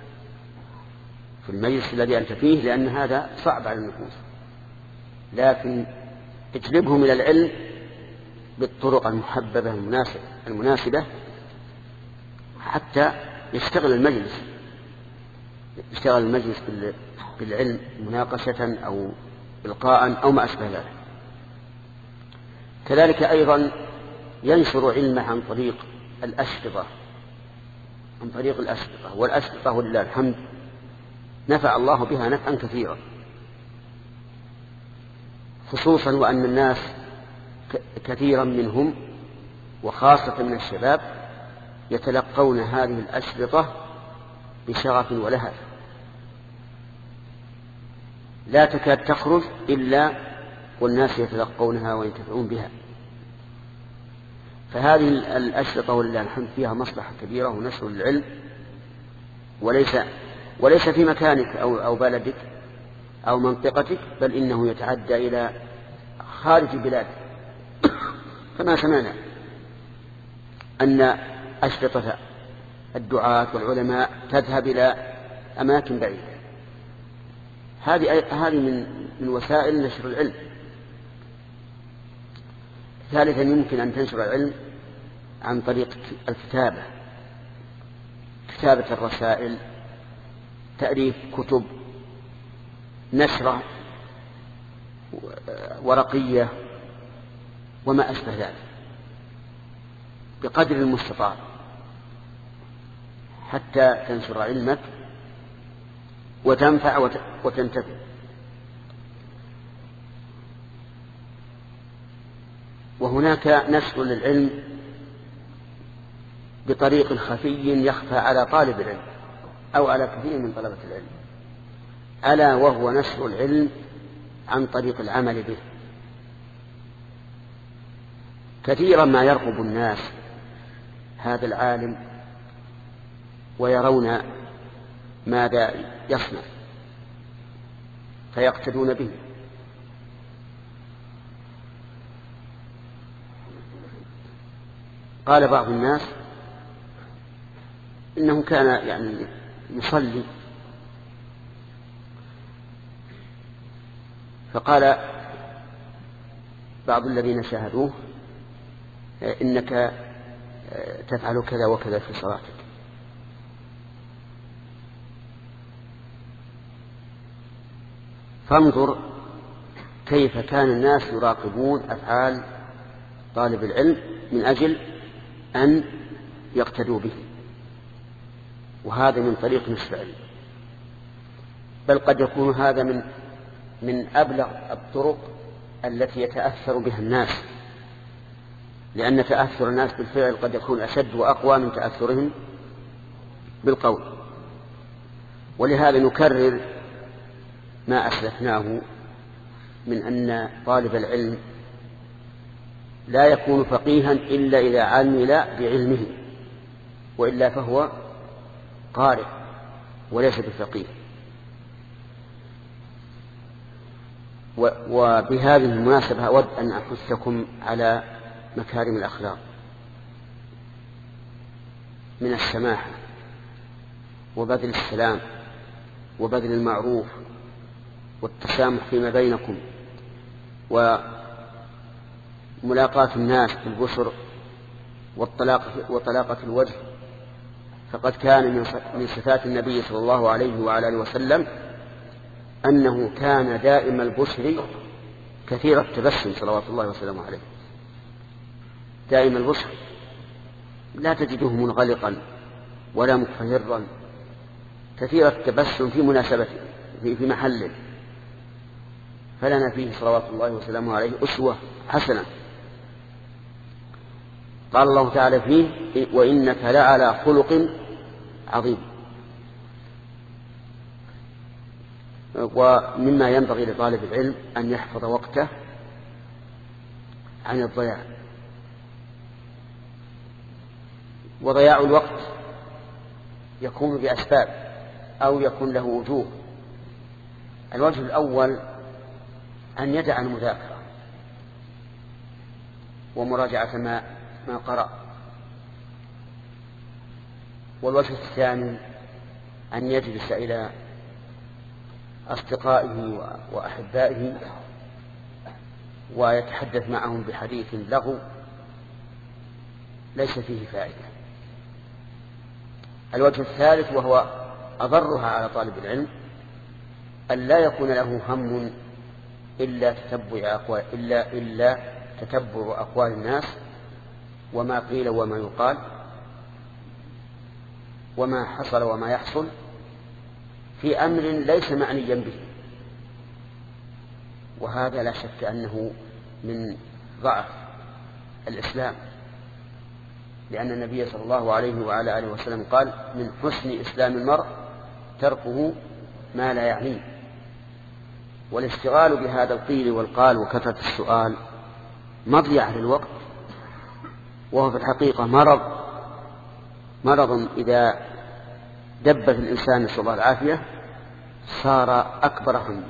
في المجلس الذي أنت فيه لأن هذا صعب على النفوس، لكن اجلبهم إلى العلم بالطرق المحببة المناسبة, المناسبة حتى يشتغل المجلس يشتغل المجلس بالعلم مناقشة أو إلقاء أو ما أشبه ذلك. كذلك أيضا ينشر علمه عن طريق الأشرطة عن طريق الأشرطة والأشرطة ولله الحمد نفع الله بها نفعا كثيرا، خصوصا وأن الناس كثيرا منهم وخاصة من الشباب يتلقون هذه الأشرطة بشغف ولهف، لا تكاد تخرج إلا والناس يتلقونها وينتفعون بها. فهذه الأشرطة ولله الحمد فيها مصلحة كبيرة ونشر العلم، وليس وليس في مكانك أو, أو بلدك أو منطقتك، بل إنه يتعدى إلى خارج بلادك. كما سمعنا أن أشرطة الدعاة والعلماء تذهب إلى أماكن بعيدة. هذه هذه من من وسائل نشر العلم. ثالثا يمكن أن تنشر العلم عن طريق الكتابة، كتابة الرسائل، تأليف كتب، نشرة ورقية وما أشبه ذلك بقدر المستطاع حتى تنشر علمك وتنفع وتنتفع. وهناك نشر للعلم بطريق خفي يخفى على طالب العلم أو على كثير من طلبة العلم. ألا وهو نشر العلم عن طريق العمل به. كثيرا ما يرغب الناس هذا العالم ويرون ماذا يصنع فيقتدون به. قال بعض الناس إنه كان يعني يصلي، فقال بعض الذين شاهدوه إنك تفعل كذا وكذا في صلاتك. فانظر كيف كان الناس يراقبون أفعال طالب العلم من أجل أن يقتدوا به، وهذا من طريق نشر العلم. بل قد يكون هذا من من أبلغ الطرق التي يتأثر بها الناس، لأن تأثر الناس بالفعل قد يكون أشد وأقوى من تأثرهم بالقول. ولهذا نكرر ما أسلفناه من أن طالب العلم لا يكون فقيها إلا إذا عمل بعلمه، وإلا فهو قارئ وليس بفقيه. وبهذه المناسبة أود أن أحثكم على مكارم الأخلاق من السماحة وبذل السلام وبذل المعروف والتسامح فيما بينكم وملاقاة الناس بالبشر وطلاقة الوجه. فقد كان من صفات النبي صلى الله عليه وعلى آله وسلم أنه كان دائم البشر كثير التبسم صلوات الله وسلامه عليه. دائم البشر لا تجده منغلقا ولا متفهرا، كثير التبسم في مناسبته في محله. فلنا فيه صلوات الله وسلامه عليه أسوة حسنة. قال الله تعالى فيه: وإنك لعلى خلق عظيم. ومما ينبغي لطالب العلم أن يحفظ وقته عن الضياع. وضياع الوقت يكون بأسباب أو يكون له وجوه. الوجه الأول أن يدع المذاكرة ومراجعة ما ما قرأ. والوجه الثاني أن يجلس إلى أصدقائه وأحبائه ويتحدث معهم بحديث لغو ليس فيه فائدة. الوجه الثالث وهو أضرها على طالب العلم أن لا يكون له هم إلا تتبع أقوال إلا إلا تتبع أقوال الناس وما قيل وما يقال وما حصل وما يحصل في أمر ليس معنيا به. وهذا لا شك أنه من ضعف الإسلام، لأن النبي صلى الله عليه وعلى آله وسلم قال: من حسن إسلام المرء تركه ما لا يعنيه. والاشتغال بهذا القيل والقال وكثرة السؤال مضيعة للوقت، وهو في الحقيقة مرض مرض إذا دب في الإنسان نسأل الله العافية صار أكبر همه،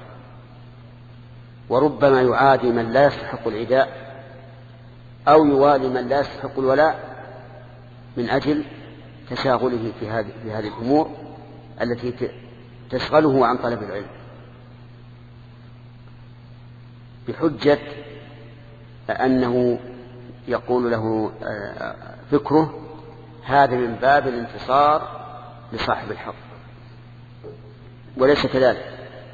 وربما يعادي من لا يستحق العداء أو يوالي من لا يستحق الولاء من أجل تشاغله في هذه في هذه الأمور التي تشغله عن طلب العلم بحجة أنه يقول له فكره هذا من باب الانتصار لصاحب الحق، وليس كذلك،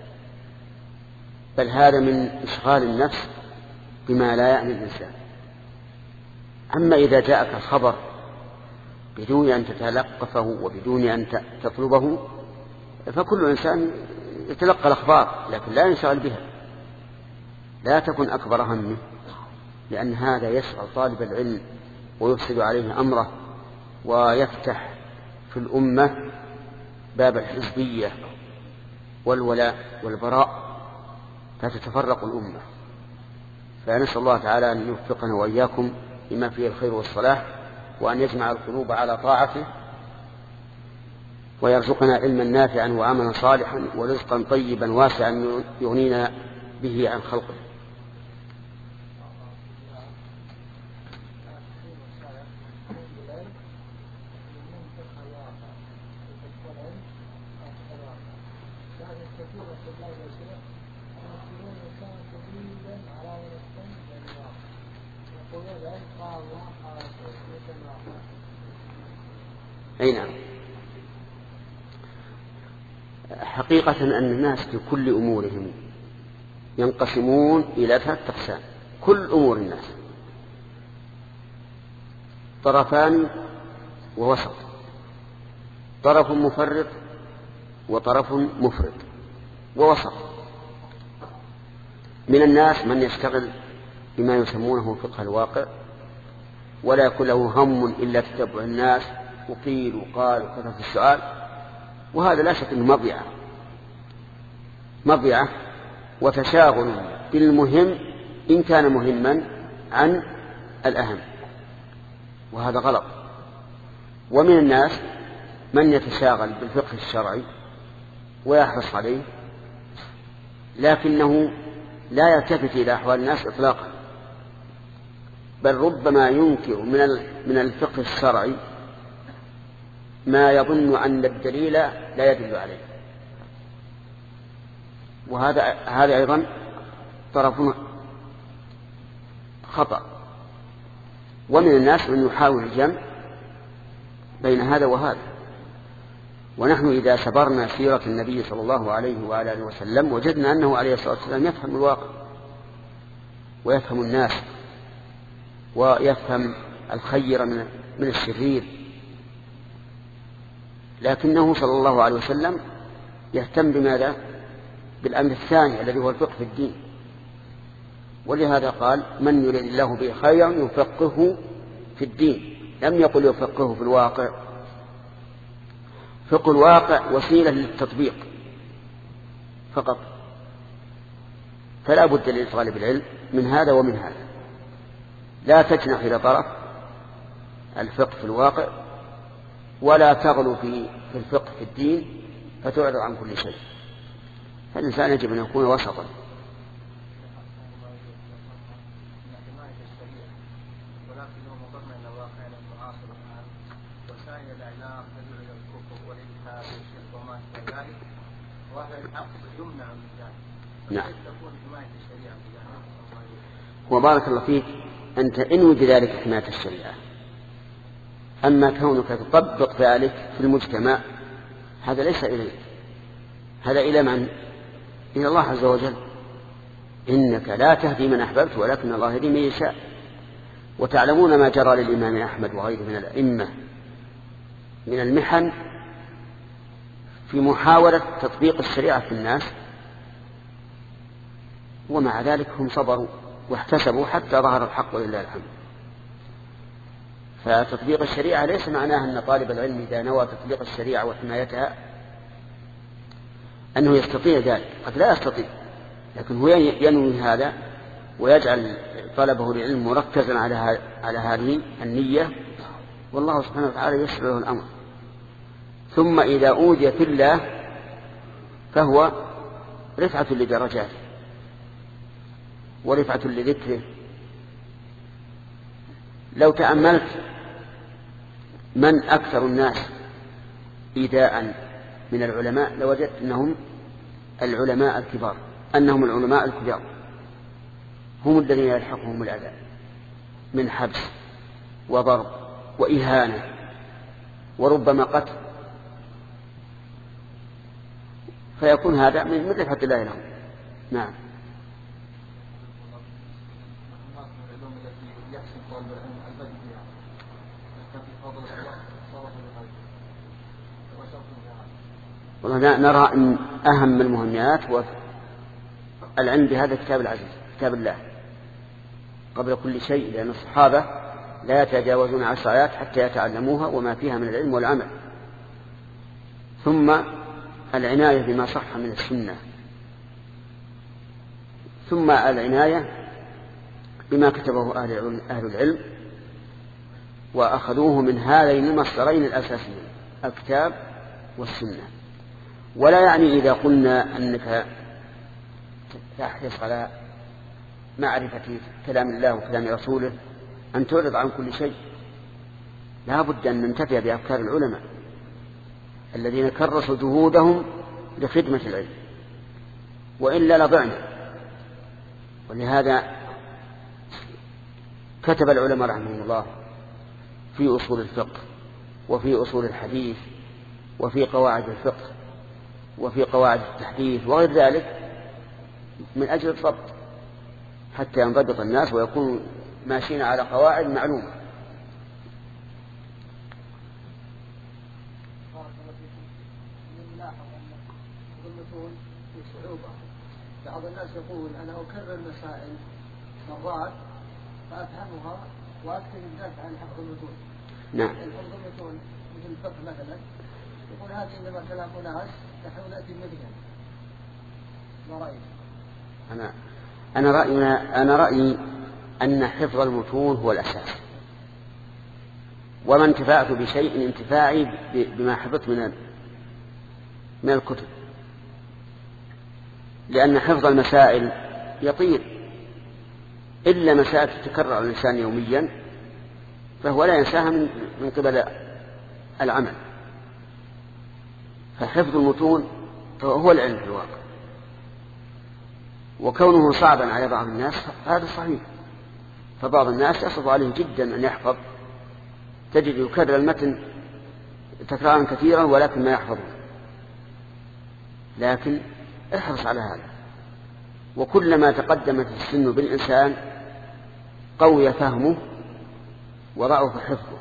بل هذا من إشغال النفس بما لا يعني الإنسان. أما إذا جاءك الخبر بدون أن تتلقفه وبدون أن تطلبه فكل إنسان يتلقى الأخبار لكن لا ينشغل بها. لا تكن أكبر همه، لأن هذا يشغل طالب العلم ويفسد عليه أمره ويفتح في الأمة باب الحزبية والولاء والبراء فتتفرق الأمة. فنسأل الله تعالى أن يوفقنا وإياكم لما فيه الخير والصلاح، وأن يجمع القلوب على طاعته، ويرزقنا علما نافعا وعملا صالحا ورزقا طيبا واسعا يغنينا به عن خلقه. أي نعم. حقيقة أن الناس في كل أمورهم ينقسمون إلى ثلاثة أقسام. كل أمور الناس طرفان ووسط، طرف مفرط وطرف مفرط ووسط. من الناس من يشتغل بما يسمونه فقه الواقع ولا يكون له هم إلا تتبع الناس وقيل وقال وكثرة السؤال، وهذا لا شك أنه مضيعة مضيعة وتشاغل بالمهم إن كان مهما عن الأهم، وهذا غلط. ومن الناس من يتشاغل بالفقه الشرعي ويحرص عليه، لكنه لا يلتفت إلى أحوال الناس إطلاقا، بل ربما ينكر من الفقه الشرعي ما يظن أن الدليل لا يدل عليه، وهذا هذا أيضا طرف خطأ. ومن الناس من يحاول الجمع بين هذا وهذا. ونحن إذا سبرنا سيرة النبي صلى الله عليه وآله وسلم وجدنا أنه عليه الصلاة والسلام يفهم الواقع ويفهم الناس ويفهم الخير من الشرير، لكنه صلى الله عليه وسلم يهتم بماذا؟ بالأمر الثاني الذي هو الفقه في الدين. ولهذا قال من يريد الله به خيرا يفقهه في الدين، لم يقل يفقهه في الواقع. فقه الواقع وسيلة للتطبيق فقط، فلا بد لطالب العلم من هذا ومن هذا، لا تجنح إلى طرف الفقه في الواقع ولا تغلو في الفقه في الدين فتعرض عن كل شيء. فالإنسان يجب أن يكون وسطا. نعم. وبارك الله فيك، أنت إنوي بذلك حماية الشريعة، أما كونك تطبق ذلك في المجتمع هذا ليس إليك، هذا إلى من؟ إلى الله عز وجل. إنك لا تهدي من أحببت ولكن الله يهدي من يشاء. وتعلمون ما جرى للإمام أحمد وغيره من الأئمة من المحن في محاولة تطبيق الشريعة في الناس، ومع ذلك هم صبروا واحتسبوا حتى ظهر الحق ولله الحمد. فتطبيق الشريعة ليس معناه أن طالب العلم إذا نوى تطبيق الشريعة وحمايتها أنه يستطيع ذلك، قد لا يستطيع، لكن هو ينوي هذا ويجعل طلبه للعلم مركزا على على هذه النية، والله سبحانه وتعالى يسر له الأمر. ثم إذا أوذي في الله فهو رفعة لدرجاته ورفعة لذكره. لو تأملت من أكثر الناس إيذاء من العلماء لوجدت أنهم العلماء الكبار أنهم العلماء الكبار هم الذين يلحقهم الأذى من حبس وضرب وإهانة وربما قتل، فيكون هذا من رفعة الله لهم. نعم. والله نرى أن أهم المهمات والعلم بهذا الكتاب العزيز كتاب الله قبل كل شيء، لأن الصحابة لا يتجاوزون عشر آيات حتى يتعلموها وما فيها من العلم والعمل. ثم العناية بما صح من السنة، ثم العناية بما كتبه أهل العلم وأخذوه من هذين المصدرين الأساسيين الكتاب والسنة. ولا يعني إذا قلنا أنك تحرص على معرفة كلام الله وكلام رسوله أن تعرض عن كل شيء، لا بد أن ننتفع بأفكار العلماء الذين كرسوا جهودهم لخدمة العلم، وإلا لضعنا. ولهذا كتب العلماء رحمهم الله في أصول الفقه وفي أصول الحديث وفي قواعد الفقه وفي قواعد التحديث وغير ذلك من أجل الضبط، حتى ينضبط الناس ويكونوا ماشيين على قواعد معلومة. بعض الناس يقول أنا أكرر المسائل مرات فأفهمها وأكتب الدرس عن حفظ المتون. نعم. حفظ المتون مثل الفقه مثلا يقول هذه إنما كلام ناس نحن نأتي مثلهم. ما رأيك؟ أنا أنا رأينا أنا رأيي أن حفظ المتون هو الأساس، وما انتفعت بشيء انتفاعي بما حفظت من من الكتب، لأن حفظ المسائل يطير، إلا مسائل تتكرر الإنسان يوميا فهو لا ينساها من من قبل العمل. فحفظ المتون هو العلم في الواقع، وكونه صعبا على بعض الناس هذا صحيح، فبعض الناس يصعب عليه جدا أن يحفظ، تجد يكرر المتن تكرارا كثيرا ولكن ما يحفظه. لكن احرص على هذا، وكلما تقدمت السن بالإنسان قوي فهمه وضعف حفظه،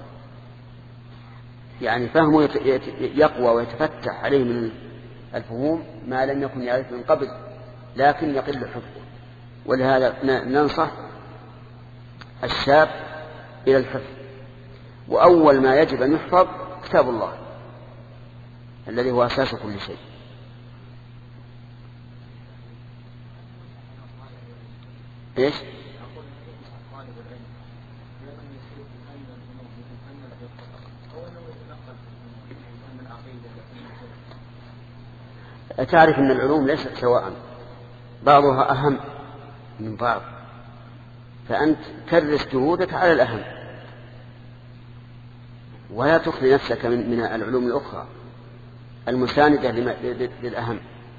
يعني فهمه يقوى ويتفتح عليه من الفهوم ما لم يكن يعرف من قبل، لكن يقل حفظه. ولهذا ننصح الشاب إلى الحفظ، وأول ما يجب أن يحفظ كتاب الله الذي هو أساس كل شيء. إيش؟ تعرف أن العلوم ليست سواء، بعضها أهم من بعض، فأنت كرس جهودك على الأهم ولا تخلي نفسك من, من العلوم الأخرى المساندة للأهم.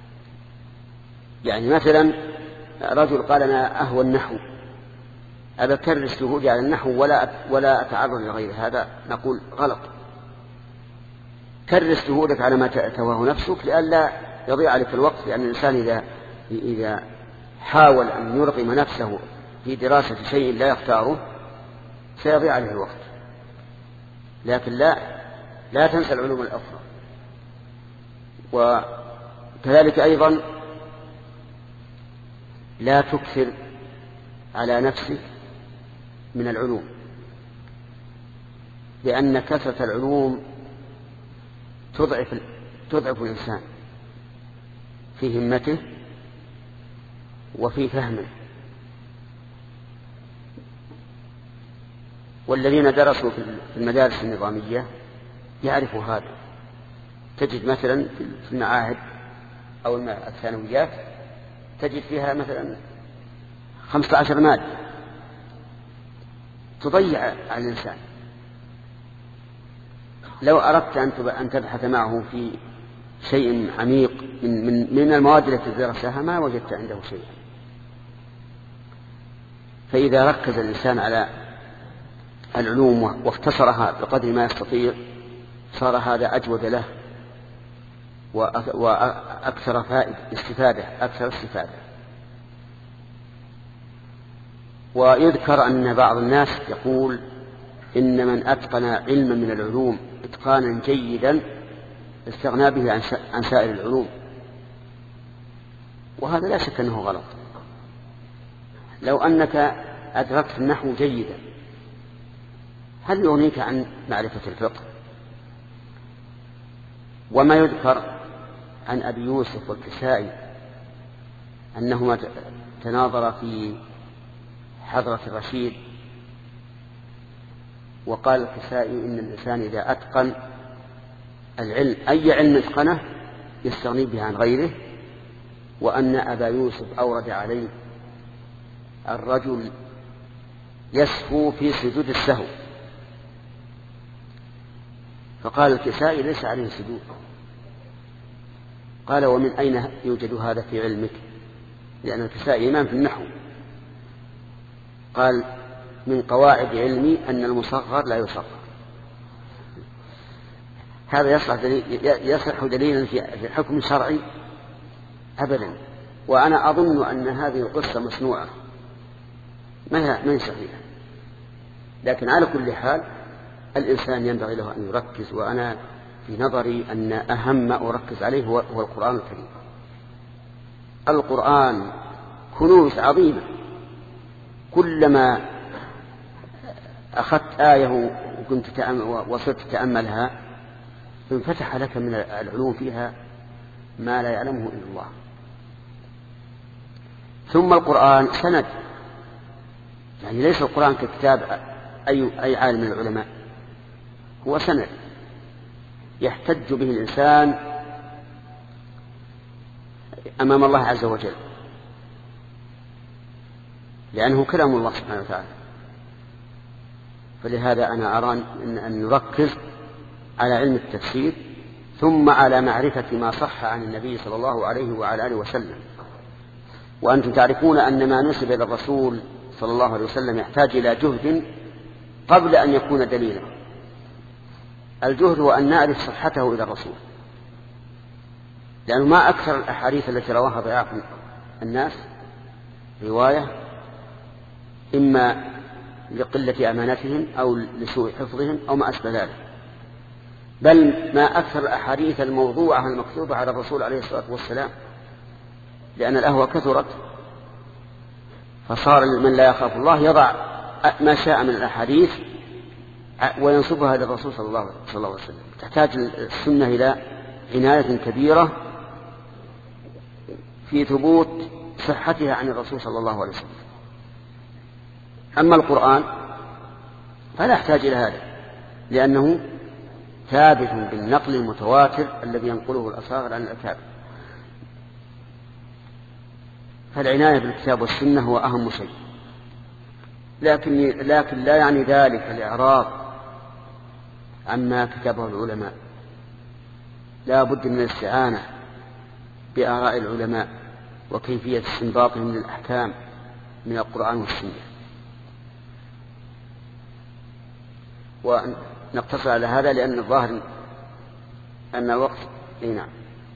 يعني مثلا رجل قال أنا أهوى النحو، أبا كرس جهودي على النحو ولا ولا أتعرض لغيره، هذا نقول غلط. كرس جهودك على ما تهواه نفسك لئلا يضيع عليك الوقت، لأن الإنسان إذا إذا حاول أن يرغم نفسه في دراسة شيء لا يختاره سيضيع عليه الوقت. لكن لا لا تنسى العلوم الأخرى. وكذلك أيضا لا تكثر على نفسك من العلوم، لأن كثرة العلوم تضعف تضعف الإنسان في همته وفي فهمه. والذين درسوا في المدارس النظامية يعرفوا هذا. تجد مثلا في المعاهد أو الثانويات تجد فيها مثلا خمسة عشر مادة تضيع على الإنسان. لو أردت أن تبحث معه في شيء عميق من, من, من المواد التي درسها ما وجدت عنده شيء. فإذا ركز الإنسان على العلوم واختصرها بقدر ما يستطيع صار هذا أجود له وأكثر فائدة استفادة أكثر استفادة. ويذكر أن بعض الناس يقول إن من أتقن علما من العلوم إتقانا جيدا استغنى به عن سائر العلوم، وهذا لا شك أنه غلط. لو أنك أدركت النحو جيدا هل يغنيك عن معرفة الفقه؟ وما يذكر عن أبي يوسف والكسائي أنهما تناظرا في حضرة الرشيد، وقال الكسائي إن الإنسان إذا أتقن العلم أي علم اتقنه يستغني به عن غيره، وأن أبا يوسف أورد عليه الرجل يسهو في سجود السهو، فقال الكسائي ليس عليه سجود. قال ومن أين يوجد هذا في علمك؟ لأن الكسائي إمام في النحو. قال من قواعد علمي أن المصغر لا يصغر. هذا يصلح دليل يصلح دليلا في حكم شرعي أبدا، وأنا أظن أن هذه القصة مصنوعة ما هي صحيحة، لكن على كل حال الإنسان ينبغي له أن يركز، وأنا في نظري أن أهم ما أركز عليه هو القرآن الكريم. القرآن كنوز عظيمة، كلما أخذت آية وكنت وصرت تتأملها انفتح لك من العلوم فيها ما لا يعلمه إلا الله. ثم القرآن سند، يعني ليس القرآن ككتاب أي, أي عالم من العلماء، هو سند يحتج به الإنسان أمام الله عز وجل، لأنه كلام الله سبحانه وتعالى. فلهذا أنا أرى أن نركز على علم التفسير، ثم على معرفة ما صح عن النبي صلى الله عليه وعلى آله وسلم. وأنتم تعرفون أن ما نسب إلى الرسول صلى الله عليه وسلم يحتاج إلى جهد قبل أن يكون دليلا. الجهد هو أن نعرف صحته إلى الرسول، لأنه ما أكثر الأحاديث التي رواها ضعاف الناس رواية، إما لقلة أمانتهم أو لسوء حفظهم أو ما أشبه ذلك، بل ما أكثر الأحاديث الموضوعة المكتوبة على الرسول عليه الصلاة والسلام، لأن الأهوى كثرت، فصار من لا يخاف الله يضع ما شاء من الأحاديث وينصبها للرسول صلى الله عليه وسلم. تحتاج السنة إلى عناية كبيرة في ثبوت صحتها عن الرسول صلى الله عليه وسلم. أما القرآن فلا يحتاج إلى هذا، لأنه ثابت بالنقل المتواتر الذي ينقله الأصاغر عن الأكابر. فالعناية بالكتاب والسنة هو أهم شيء، لكن, لكن لا يعني ذلك الإعراض عما كتبه العلماء. لا بد من الاستعانة بآراء العلماء وكيفية استنباطهم من الأحكام من القرآن والسنة. ونقتصر على هذا لأن الظاهر أن الوقت إيه نعم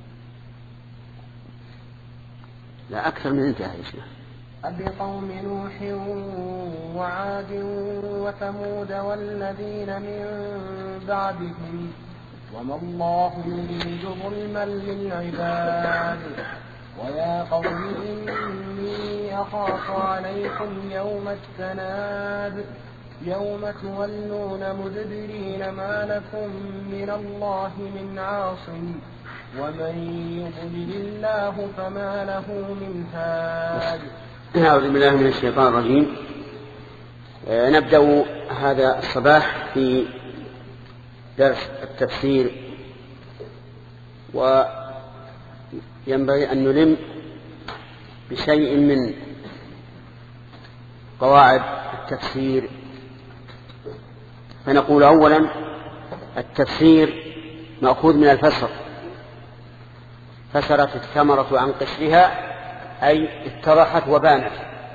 لا أكثر من انتهى يا شيخ. أبقوم نوح وعاد وثمود والذين من بعدهم وما الله يريد ظلما للعباد ويا قوم إني أخاف عليكم يوم التناد يوم تولون مدبرين ما لكم من الله من عاصم ومن يضلل الله فما له من هاد. أعوذ بالله من الشيطان الرجيم. نبدأ هذا الصباح في درس التفسير، وينبغي أن نلم بشيء من قواعد التفسير. فنقول أولا التفسير مأخوذ من الفسر، فسرت الثمرة عن قشرها أي اتضحت وبانت،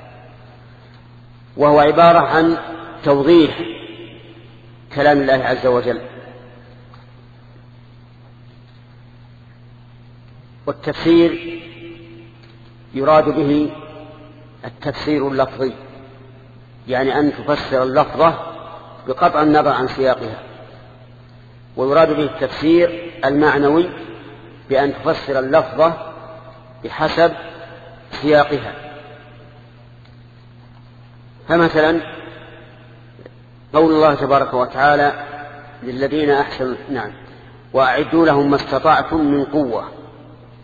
وهو عبارة عن توضيح كلام الله عز وجل. والتفسير يراد به التفسير اللفظي، يعني أن تفسر اللفظة بقطع النظر عن سياقها، ويراد به التفسير المعنوي بأن تفسر اللفظة بحسب سياقها. فمثلا قول الله تبارك وتعالى للذين أحسنوا نعم وأعدوا لهم ما استطعتم من قوة،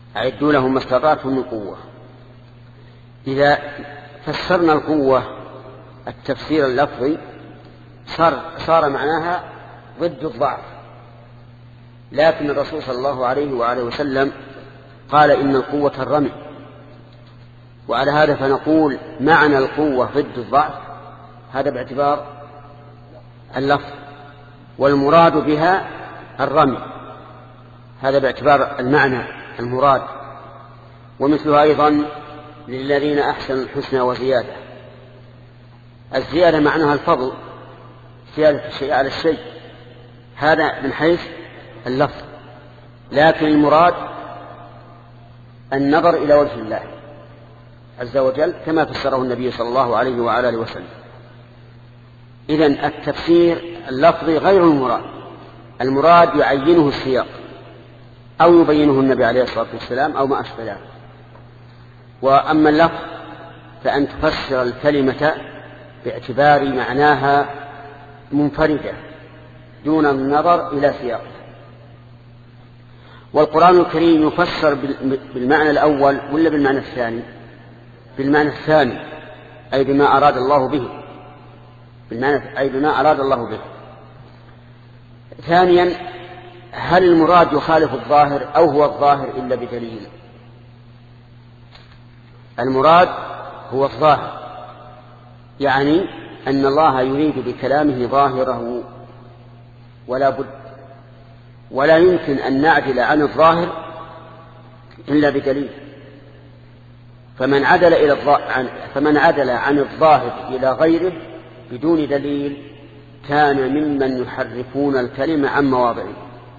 أعدوا لهم ما استطعتم من قوة. إذا فسرنا القوة التفسير اللفظي صار, صار معناها ضد الضعف، لكن الرسول صلى الله عليه وآله وسلم قال إن القوة الرمي، وعلى هذا فنقول معنى القوة ضد الضعف، هذا باعتبار اللفظ، والمراد بها الرمي، هذا باعتبار المعنى المراد. ومثلها أيضا للذين أحسنوا الحسنى وزيادة، الزيادة معناها الفضل، زيادة الشيء على الشيء، هذا من حيث اللفظ، لكن المراد النظر إلى وجه الله عز وجل كما فسره النبي صلى الله عليه وعلى آله وسلم. إذن التفسير اللفظي غير المراد، المراد يعينه السياق أو يبينه النبي عليه الصلاة والسلام أو ما أشبه ذلك. وأما اللفظ فأن تفسر الكلمة باعتبار معناها منفردة دون النظر إلى سياقها. والقرآن الكريم يفسر بالمعنى الأول ولا بالمعنى الثاني؟ بالمعنى الثاني، أي بما أراد الله به، بالمعنى أي بما أراد الله به. ثانيا، هل المراد يخالف الظاهر أو هو الظاهر إلا بدليل؟ المراد هو الظاهر، يعني أن الله يريد بكلامه ظاهره ولا بد، ولا يمكن أن نعدل عن الظاهر إلا بدليل. فمن عدل إلى الظاهر فمن عدل عن الظاهر إلى غيره بدون دليل كان ممن يحرفون الكلمة عن مواضعه.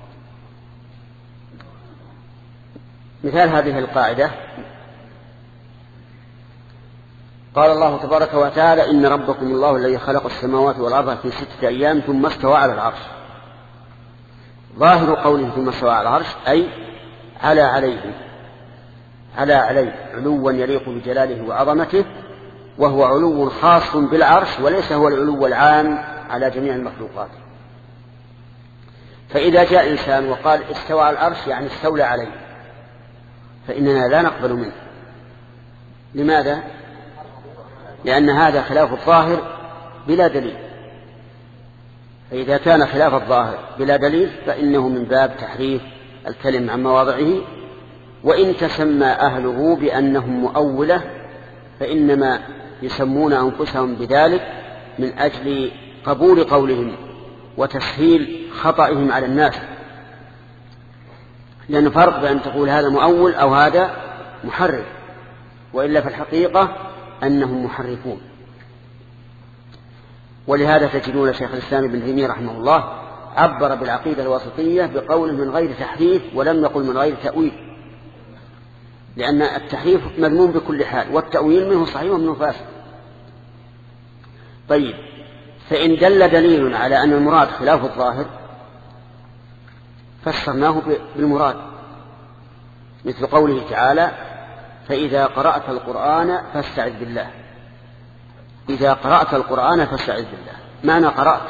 مثال هذه القاعدة قال الله تبارك وتعالى إن ربكم الله الذي خلق السماوات والأرض في ستة أيام ثم استوى على العرش. ظاهر قوله ثم استوى على العرش أي على عليه على عليه علوا يليق بجلاله وعظمته، وهو علو خاص بالعرش وليس هو العلو العام على جميع المخلوقات. فإذا جاء إنسان وقال استوى على العرش يعني استولى عليه فإننا لا نقبل منه. لماذا؟ لأن هذا خلاف الظاهر بلا دليل، فإذا كان خلاف الظاهر بلا دليل فإنه من باب تحريف الكلم عن مواضعه. وإن تسمى أهله بأنهم مؤولة فإنما يسمون أنفسهم بذلك من أجل قبول قولهم وتسهيل خطئهم على الناس، لأن فرق بأن تقول هذا مؤول أو هذا محرف، وإلا في الحقيقة أنهم محرفون. ولهذا تجدون شيخ الإسلام ابن تيمية رحمه الله عبر بالعقيدة الواسطية بقوله من غير تحريف ولم يقل من غير تأويل، لأن التحريف مذموم بكل حال والتأويل منه صحيح ومنه فاسد. طيب، فإن دل دليل على أن المراد خلاف الظاهر فسرناه بالمراد، مثل قوله تعالى فإذا قرأت القرآن فاستعذ بالله. إذا قرأت القرآن فاستعذ بالله، معنى قرأت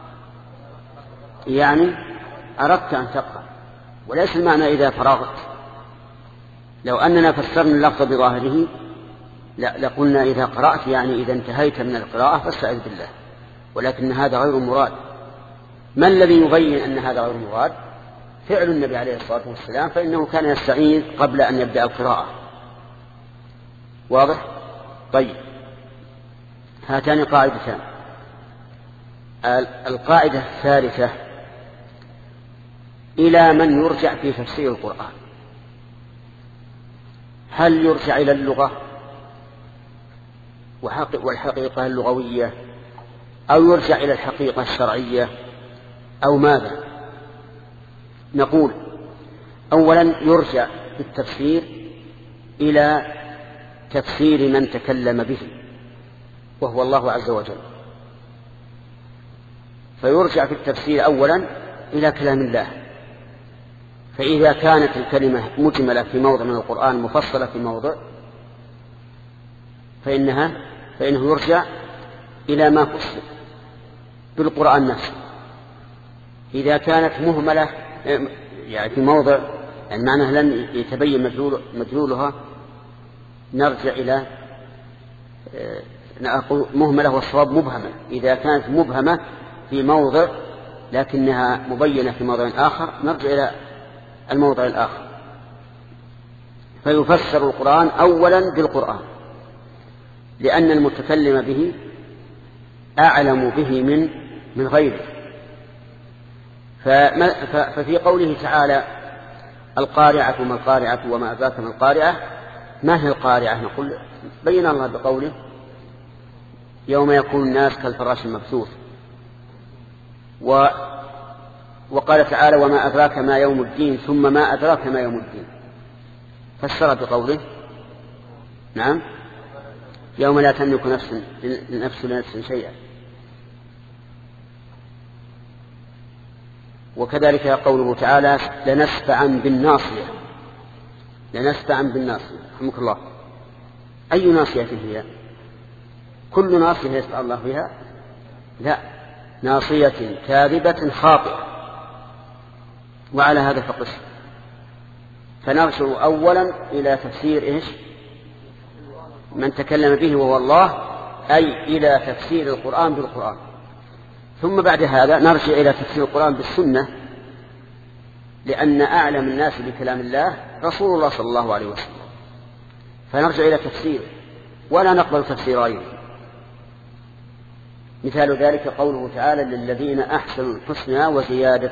يعني أردت أن تقرأ، وليس المعنى إذا فرغت. لو أننا فسرنا اللفظ بظاهره لقلنا إذا قرأت يعني إذا انتهيت من القراءة فاستعذ بالله، ولكن هذا غير مراد. ما الذي يبين أن هذا غير مراد؟ فعل النبي عليه الصلاة والسلام، فإنه كان يستعيذ قبل أن يبدأ القراءة. واضح؟ طيب، هاتان قاعدتان. القاعدة الثالثة إلى من يرجع في تفسير القرآن؟ هل يرجع إلى اللغة والحقيقة اللغوية، أو يرجع إلى الحقيقة الشرعية، أو ماذا؟ نقول أولا يرجع في التفسير إلى تفسير من تكلم به وهو الله عز وجل، فيرجع في التفسير أولا إلى كلام الله. فإذا كانت الكلمة مجملة في موضع من القرآن مفصلة في موضع فإنها فإنه يرجع إلى ما فصل بالقرآن نفسه. إذا كانت مهملة يعني في موضع يعني معناه لن يتبين مدلول مدلولها نرجع إلى مهملة والصواب مبهمة. إذا كانت مبهمة في موضع لكنها مبينة في موضع آخر نرجع إلى الموضع الآخر. فيفسر القرآن أولا بالقرآن لأن المتكلم به أعلم به من من غيره. ففي قوله تعالى القارعة ما القارعة وما أدراك ما القارعة، ما هي القارعة؟ نقول بين الله بقوله يوم يكون الناس كالفراش المبثوث، و وقال تعالى وما أدراك ما يوم الدين ثم ما أدراك ما يوم الدين، فسر بقوله نعم يوم لا تملك نفس لنفس لنفس شيئا. وكذلك قوله تعالى لنسفعا بالناصية، لنسفعا بالناصية رحمك الله. أي ناصية هي؟ كل ناصية يسفع الله بها؟ لا، ناصية كاذبة خاطئة. وعلى هذا فقس. فنرجع أولا إلى تفسير إيش من تكلم به وهو الله، أي إلى تفسير القرآن بالقرآن. ثم بعد هذا نرجع إلى تفسير القرآن بالسنة، لأن أعلم الناس بكلام الله رسول الله صلى الله عليه وسلم، فنرجع إلى تفسيره ولا نقبل تفسير غيره. مثال ذلك قوله تعالى للذين أحسنوا الحسنى وزيادة،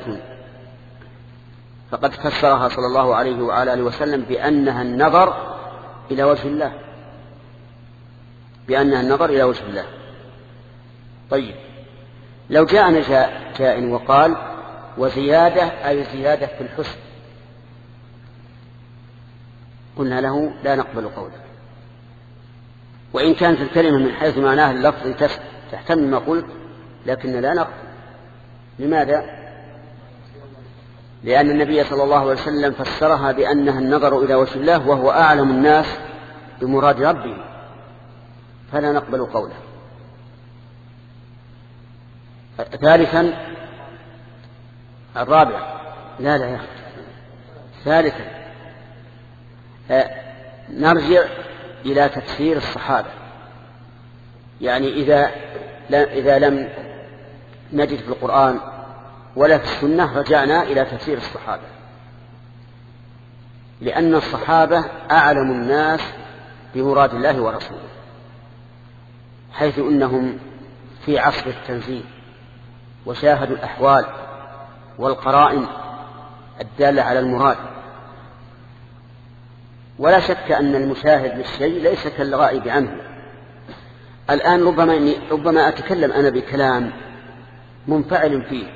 فقد فسرها صلى الله عليه وعلى آله وسلم بأنها النظر إلى وجه الله، بأنها النظر إلى وجه الله. طيب لو جاءنا جاء جاء وقال وزيادة أي زيادة في الحسن، قلنا له لا نقبل قولك، وإن كانت الكلمة من حيث معناها اللفظ تحتمل ما قلت، لكن لا نقبل. لماذا؟ لأن النبي صلى الله عليه وسلم فسرها بأنها النظر إلى وجه الله وهو أعلم الناس بمراد ربه، فلا نقبل قوله. ثالثا الرابع لا لا يا أخي ثالثا نرجع إلى تفسير الصحابة. يعني إذا إذا لم نجد في القرآن ولا في السنة رجعنا إلى تفسير الصحابة، لأن الصحابة أعلم الناس بمراد الله ورسوله، حيث إنهم في عصر التنزيل وشاهدوا الأحوال والقرائن الدالة على المراد. ولا شك أن المشاهد للشيء ليس كالغائب عنه. الآن ربما إني ربما أتكلم أنا بكلام منفعل فيه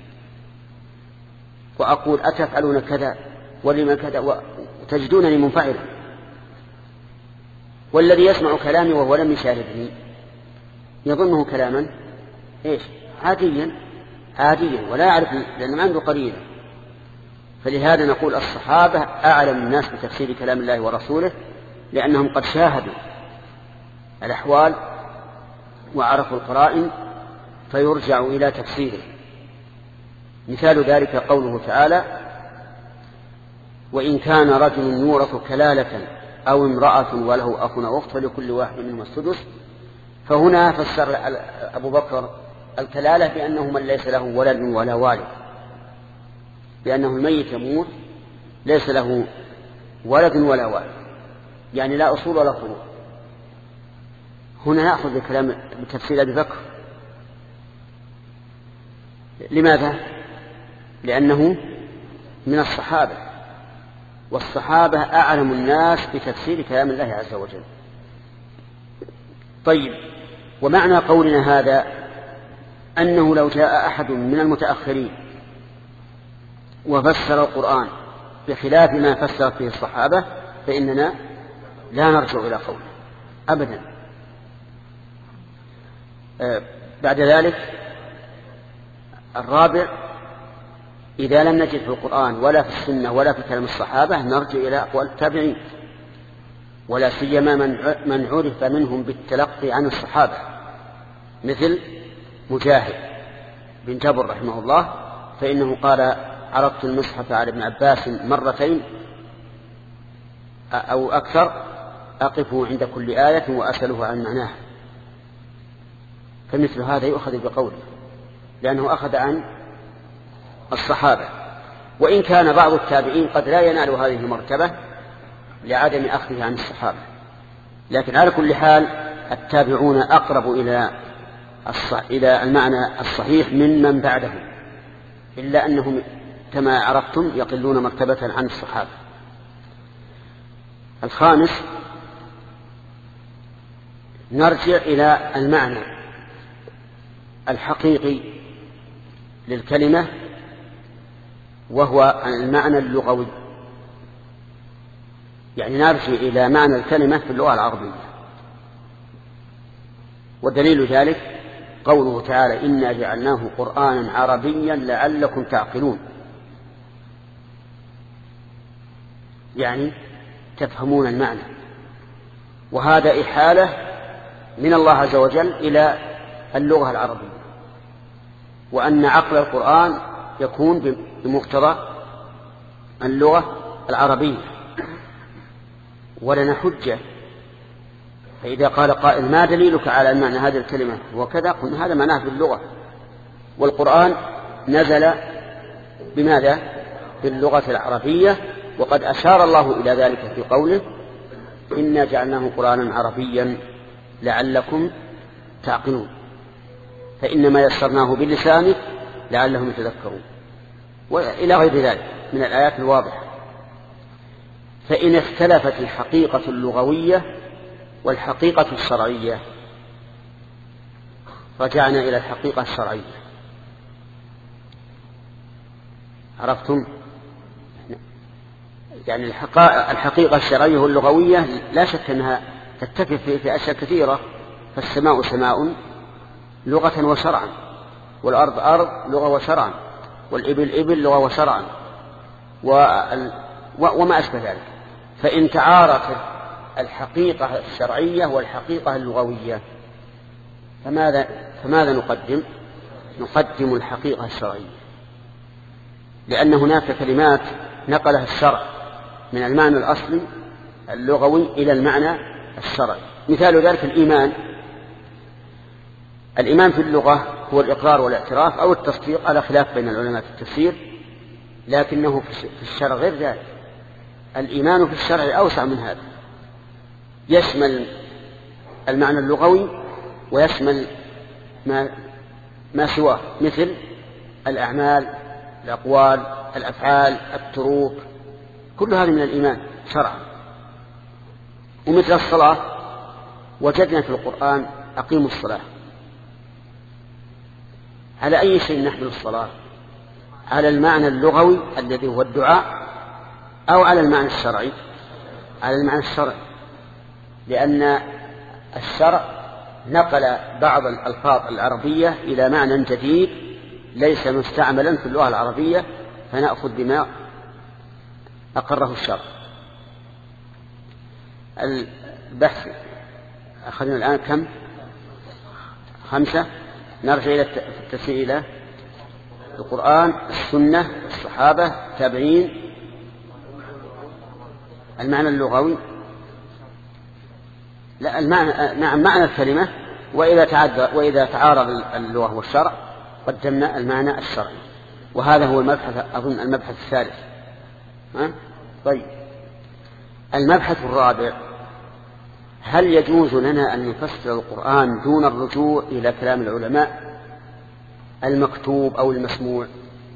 وأقول أتفعلون كذا ولما كذا وتجدونني منفعلا، والذي يسمع كلامي وهو لم يشاهدني يظنه كلاما إيش عاديا عاديا ولا يعرف لأنه عنده قرينة. فلهذا نقول الصحابة أعلم الناس بتفسير كلام الله ورسوله، لأنهم قد شاهدوا الأحوال وعرفوا القرائن، فيرجع إلى تفسيره. مثال ذلك قوله تعالى وإن كان رجل يورث كلالة أو امرأة وله أخ أو أخت فلكل واحد منهما السدس. فهنا فسر أبو بكر الكلالة بأنه من ليس له ولد ولا والد، لأنه الميت يموت ليس له ولد ولا والد، يعني لا أصول ولا فروع. هنا نأخذ بكلام بتفسير أبي بكر. لماذا؟ لأنه من الصحابة، والصحابة أعلم الناس بتفسير كلام الله عز وجل. طيب، ومعنى قولنا هذا أنه لو جاء أحد من المتأخرين وفسر القرآن بخلاف ما فسر فيه الصحابة فإننا لا نرجع إلى قوله أبدا. آه بعد ذلك الرابع إذا لم نجد في القرآن ولا في السنة ولا في كلام الصحابة نرجع إلى أقوال التابعين، ولا سيما من عرف منهم بالتلقي عن الصحابة مثل مجاهد بن جبر رحمه الله، فإنه قال عرضت المصحف على ابن عباس مرتين أو أكثر أقف عند كل آية وأسأله عن معناها، فمثل هذا يؤخذ بقوله لأنه أخذ عن الصحابة، وإن كان بعض التابعين قد لا ينال هذه المرتبة لعدم أخذه عن الصحابة، لكن على كل حال التابعون أقرب إلى إلى المعنى الصحيح من من بعدهم، إلا أنهم كما عرفتم يقلون مرتبة عن الصحابة. الخامس نرجع إلى المعنى الحقيقي للكلمة وهو المعنى اللغوي، يعني نرجع إلى معنى الكلمة في اللغة العربية. ودليل ذلك قوله تعالى إنا جعلناه قرآنا عربيا لعلكم تعقلون، يعني تفهمون المعنى، وهذا إحالة من الله عز وجل إلى اللغة العربية، وأن عقل القرآن يكون بمقتضى اللغة العربية. ولنا حجة، فإذا قال قائل ما دليلك على أن معنى هذه الكلمة وكذا، قلنا هذا معناه باللغة، والقرآن نزل بماذا؟ باللغة العربية، وقد أشار الله إلى ذلك في قوله إنا جعلناه قرآنا عربيا لعلكم تعقلون، فإنما يسرناه باللسان لعلهم يتذكرون، وإلى غير ذلك من الآيات الواضحة. فإن اختلفت الحقيقة اللغوية والحقيقة الشرعية رجعنا إلى الحقيقة الشرعية. عرفتم؟ يعني الحقيقة الشرعية واللغوية لا شك أنها تتفق في أشياء كثيرة، فالسماء سماء لغة وشرعا، والأرض أرض لغة وشرعا، والإبل إبل لغة وشرعا، وما أشبه ذلك. فإن تعارضت الحقيقة الشرعية والحقيقة اللغوية فماذا, فماذا نقدم؟ نقدم الحقيقة الشرعية، لأن هناك كلمات نقلها الشرع من المعنى الأصلي اللغوي إلى المعنى الشرعي. مثال ذلك الإيمان. الإيمان في اللغة هو الإقرار والاعتراف أو التصديق على خلاف بين العلماء في التفسير، لكنه في الشرع غير ذلك. الإيمان في الشرع أوسع من هذا، يشمل المعنى اللغوي ويشمل ما, ما سواه، مثل الأعمال، الأقوال، الأفعال، التروك، كل هذا من الإيمان شرعا. ومثل الصلاة وجدنا في القرآن أقيموا الصلاة. على أي شيء نحمل الصلاة؟ على المعنى اللغوي الذي هو الدعاء، أو على المعنى الشرعي؟ على المعنى الشرعي، لأن الشرع نقل بعض الألفاظ العربية إلى معنى جديد ليس مستعملا في اللغة العربية، فنأخذ بما أقره الشرع. البحث أخذنا الآن كم؟ خمسة. نرجع إلى التفسير إلى القرآن، السنة، الصحابة، التابعين، المعنى اللغوي، لا المعنى، نعم معنى الكلمة، وإذا تعدى وإذا تعارض اللغة والشرع قدمنا المعنى الشرعي. وهذا هو المبحث، أظن المبحث الثالث. ها؟ طيب، المبحث الرابع: هل يجوز لنا أن نفسر القرآن دون الرجوع إلى كلام العلماء المكتوب أو المسموع؟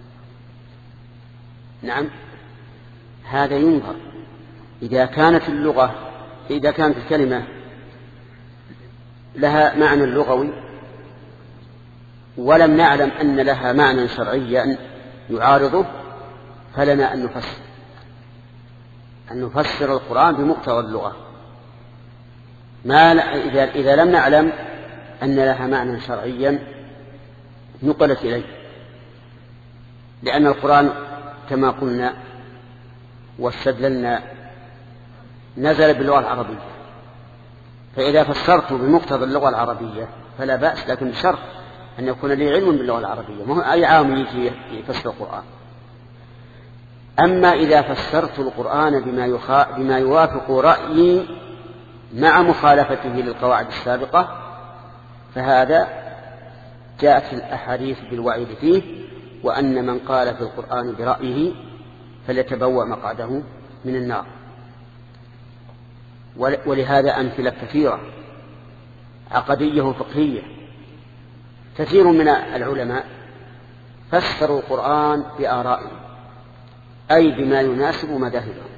نعم، هذا ينظر. إذا كانت اللغة إذا كانت الكلمة لها معنى لغوي ولم نعلم أن لها معنى شرعيا يعارضه، فلنا أن نفسر أن نفسر القرآن بمقتضى اللغة. ما إذا, إذا لم نعلم أن لها معنى شرعيا نقلت إليه، لأن القرآن كما قلنا واستدللنا نزل باللغة العربية، فإذا فسرت بمقتضى اللغة العربية فلا بأس، لكن بشرط أن يكون لي علم باللغة العربية، ما هو أي عام يجي يفسر القرآن. أما إذا فسرت القرآن بما, يخا... بما يوافق رأيي مع مخالفته للقواعد السابقة فهذا جاءت الأحاديث بالوعيد فيه، وأن من قال في القرآن برأيه فليتبوأ مقعده من النار. ولهذا أمثلة كثيرة عقدية وفقهية. كثير من العلماء فسروا القرآن بآرائهم، أي بما يناسب مذاهبهم،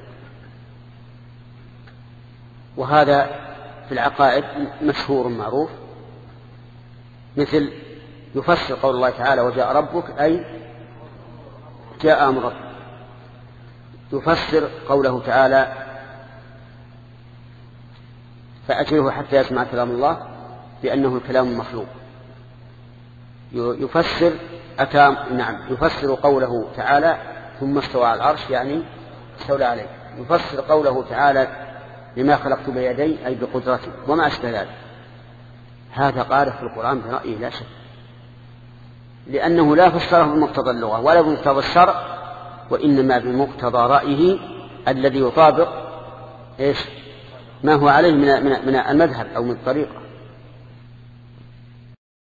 وهذا في العقائد مشهور معروف، مثل يفسر قول الله تعالى وجاء ربك أي جاء أمر ربك. يفسر قوله تعالى فأجره حتى يسمع كلام الله بأنه الكلام المخلوق. يفسر أتام نعم يفسر قوله تعالى ثم استوى على العرش يعني استولى عليه. يفسر قوله تعالى لما خلقت بيدي أي بقدرتي وما أشبه ذلك. هذا قال في القرآن برأيه لا شك، لأنه لا فسره بمقتضى اللغة ولا بمقتضى الشرع، وإنما بمقتضى رأيه الذي يطابق إيش ما هو عليه من من المذهب أو من الطريقة.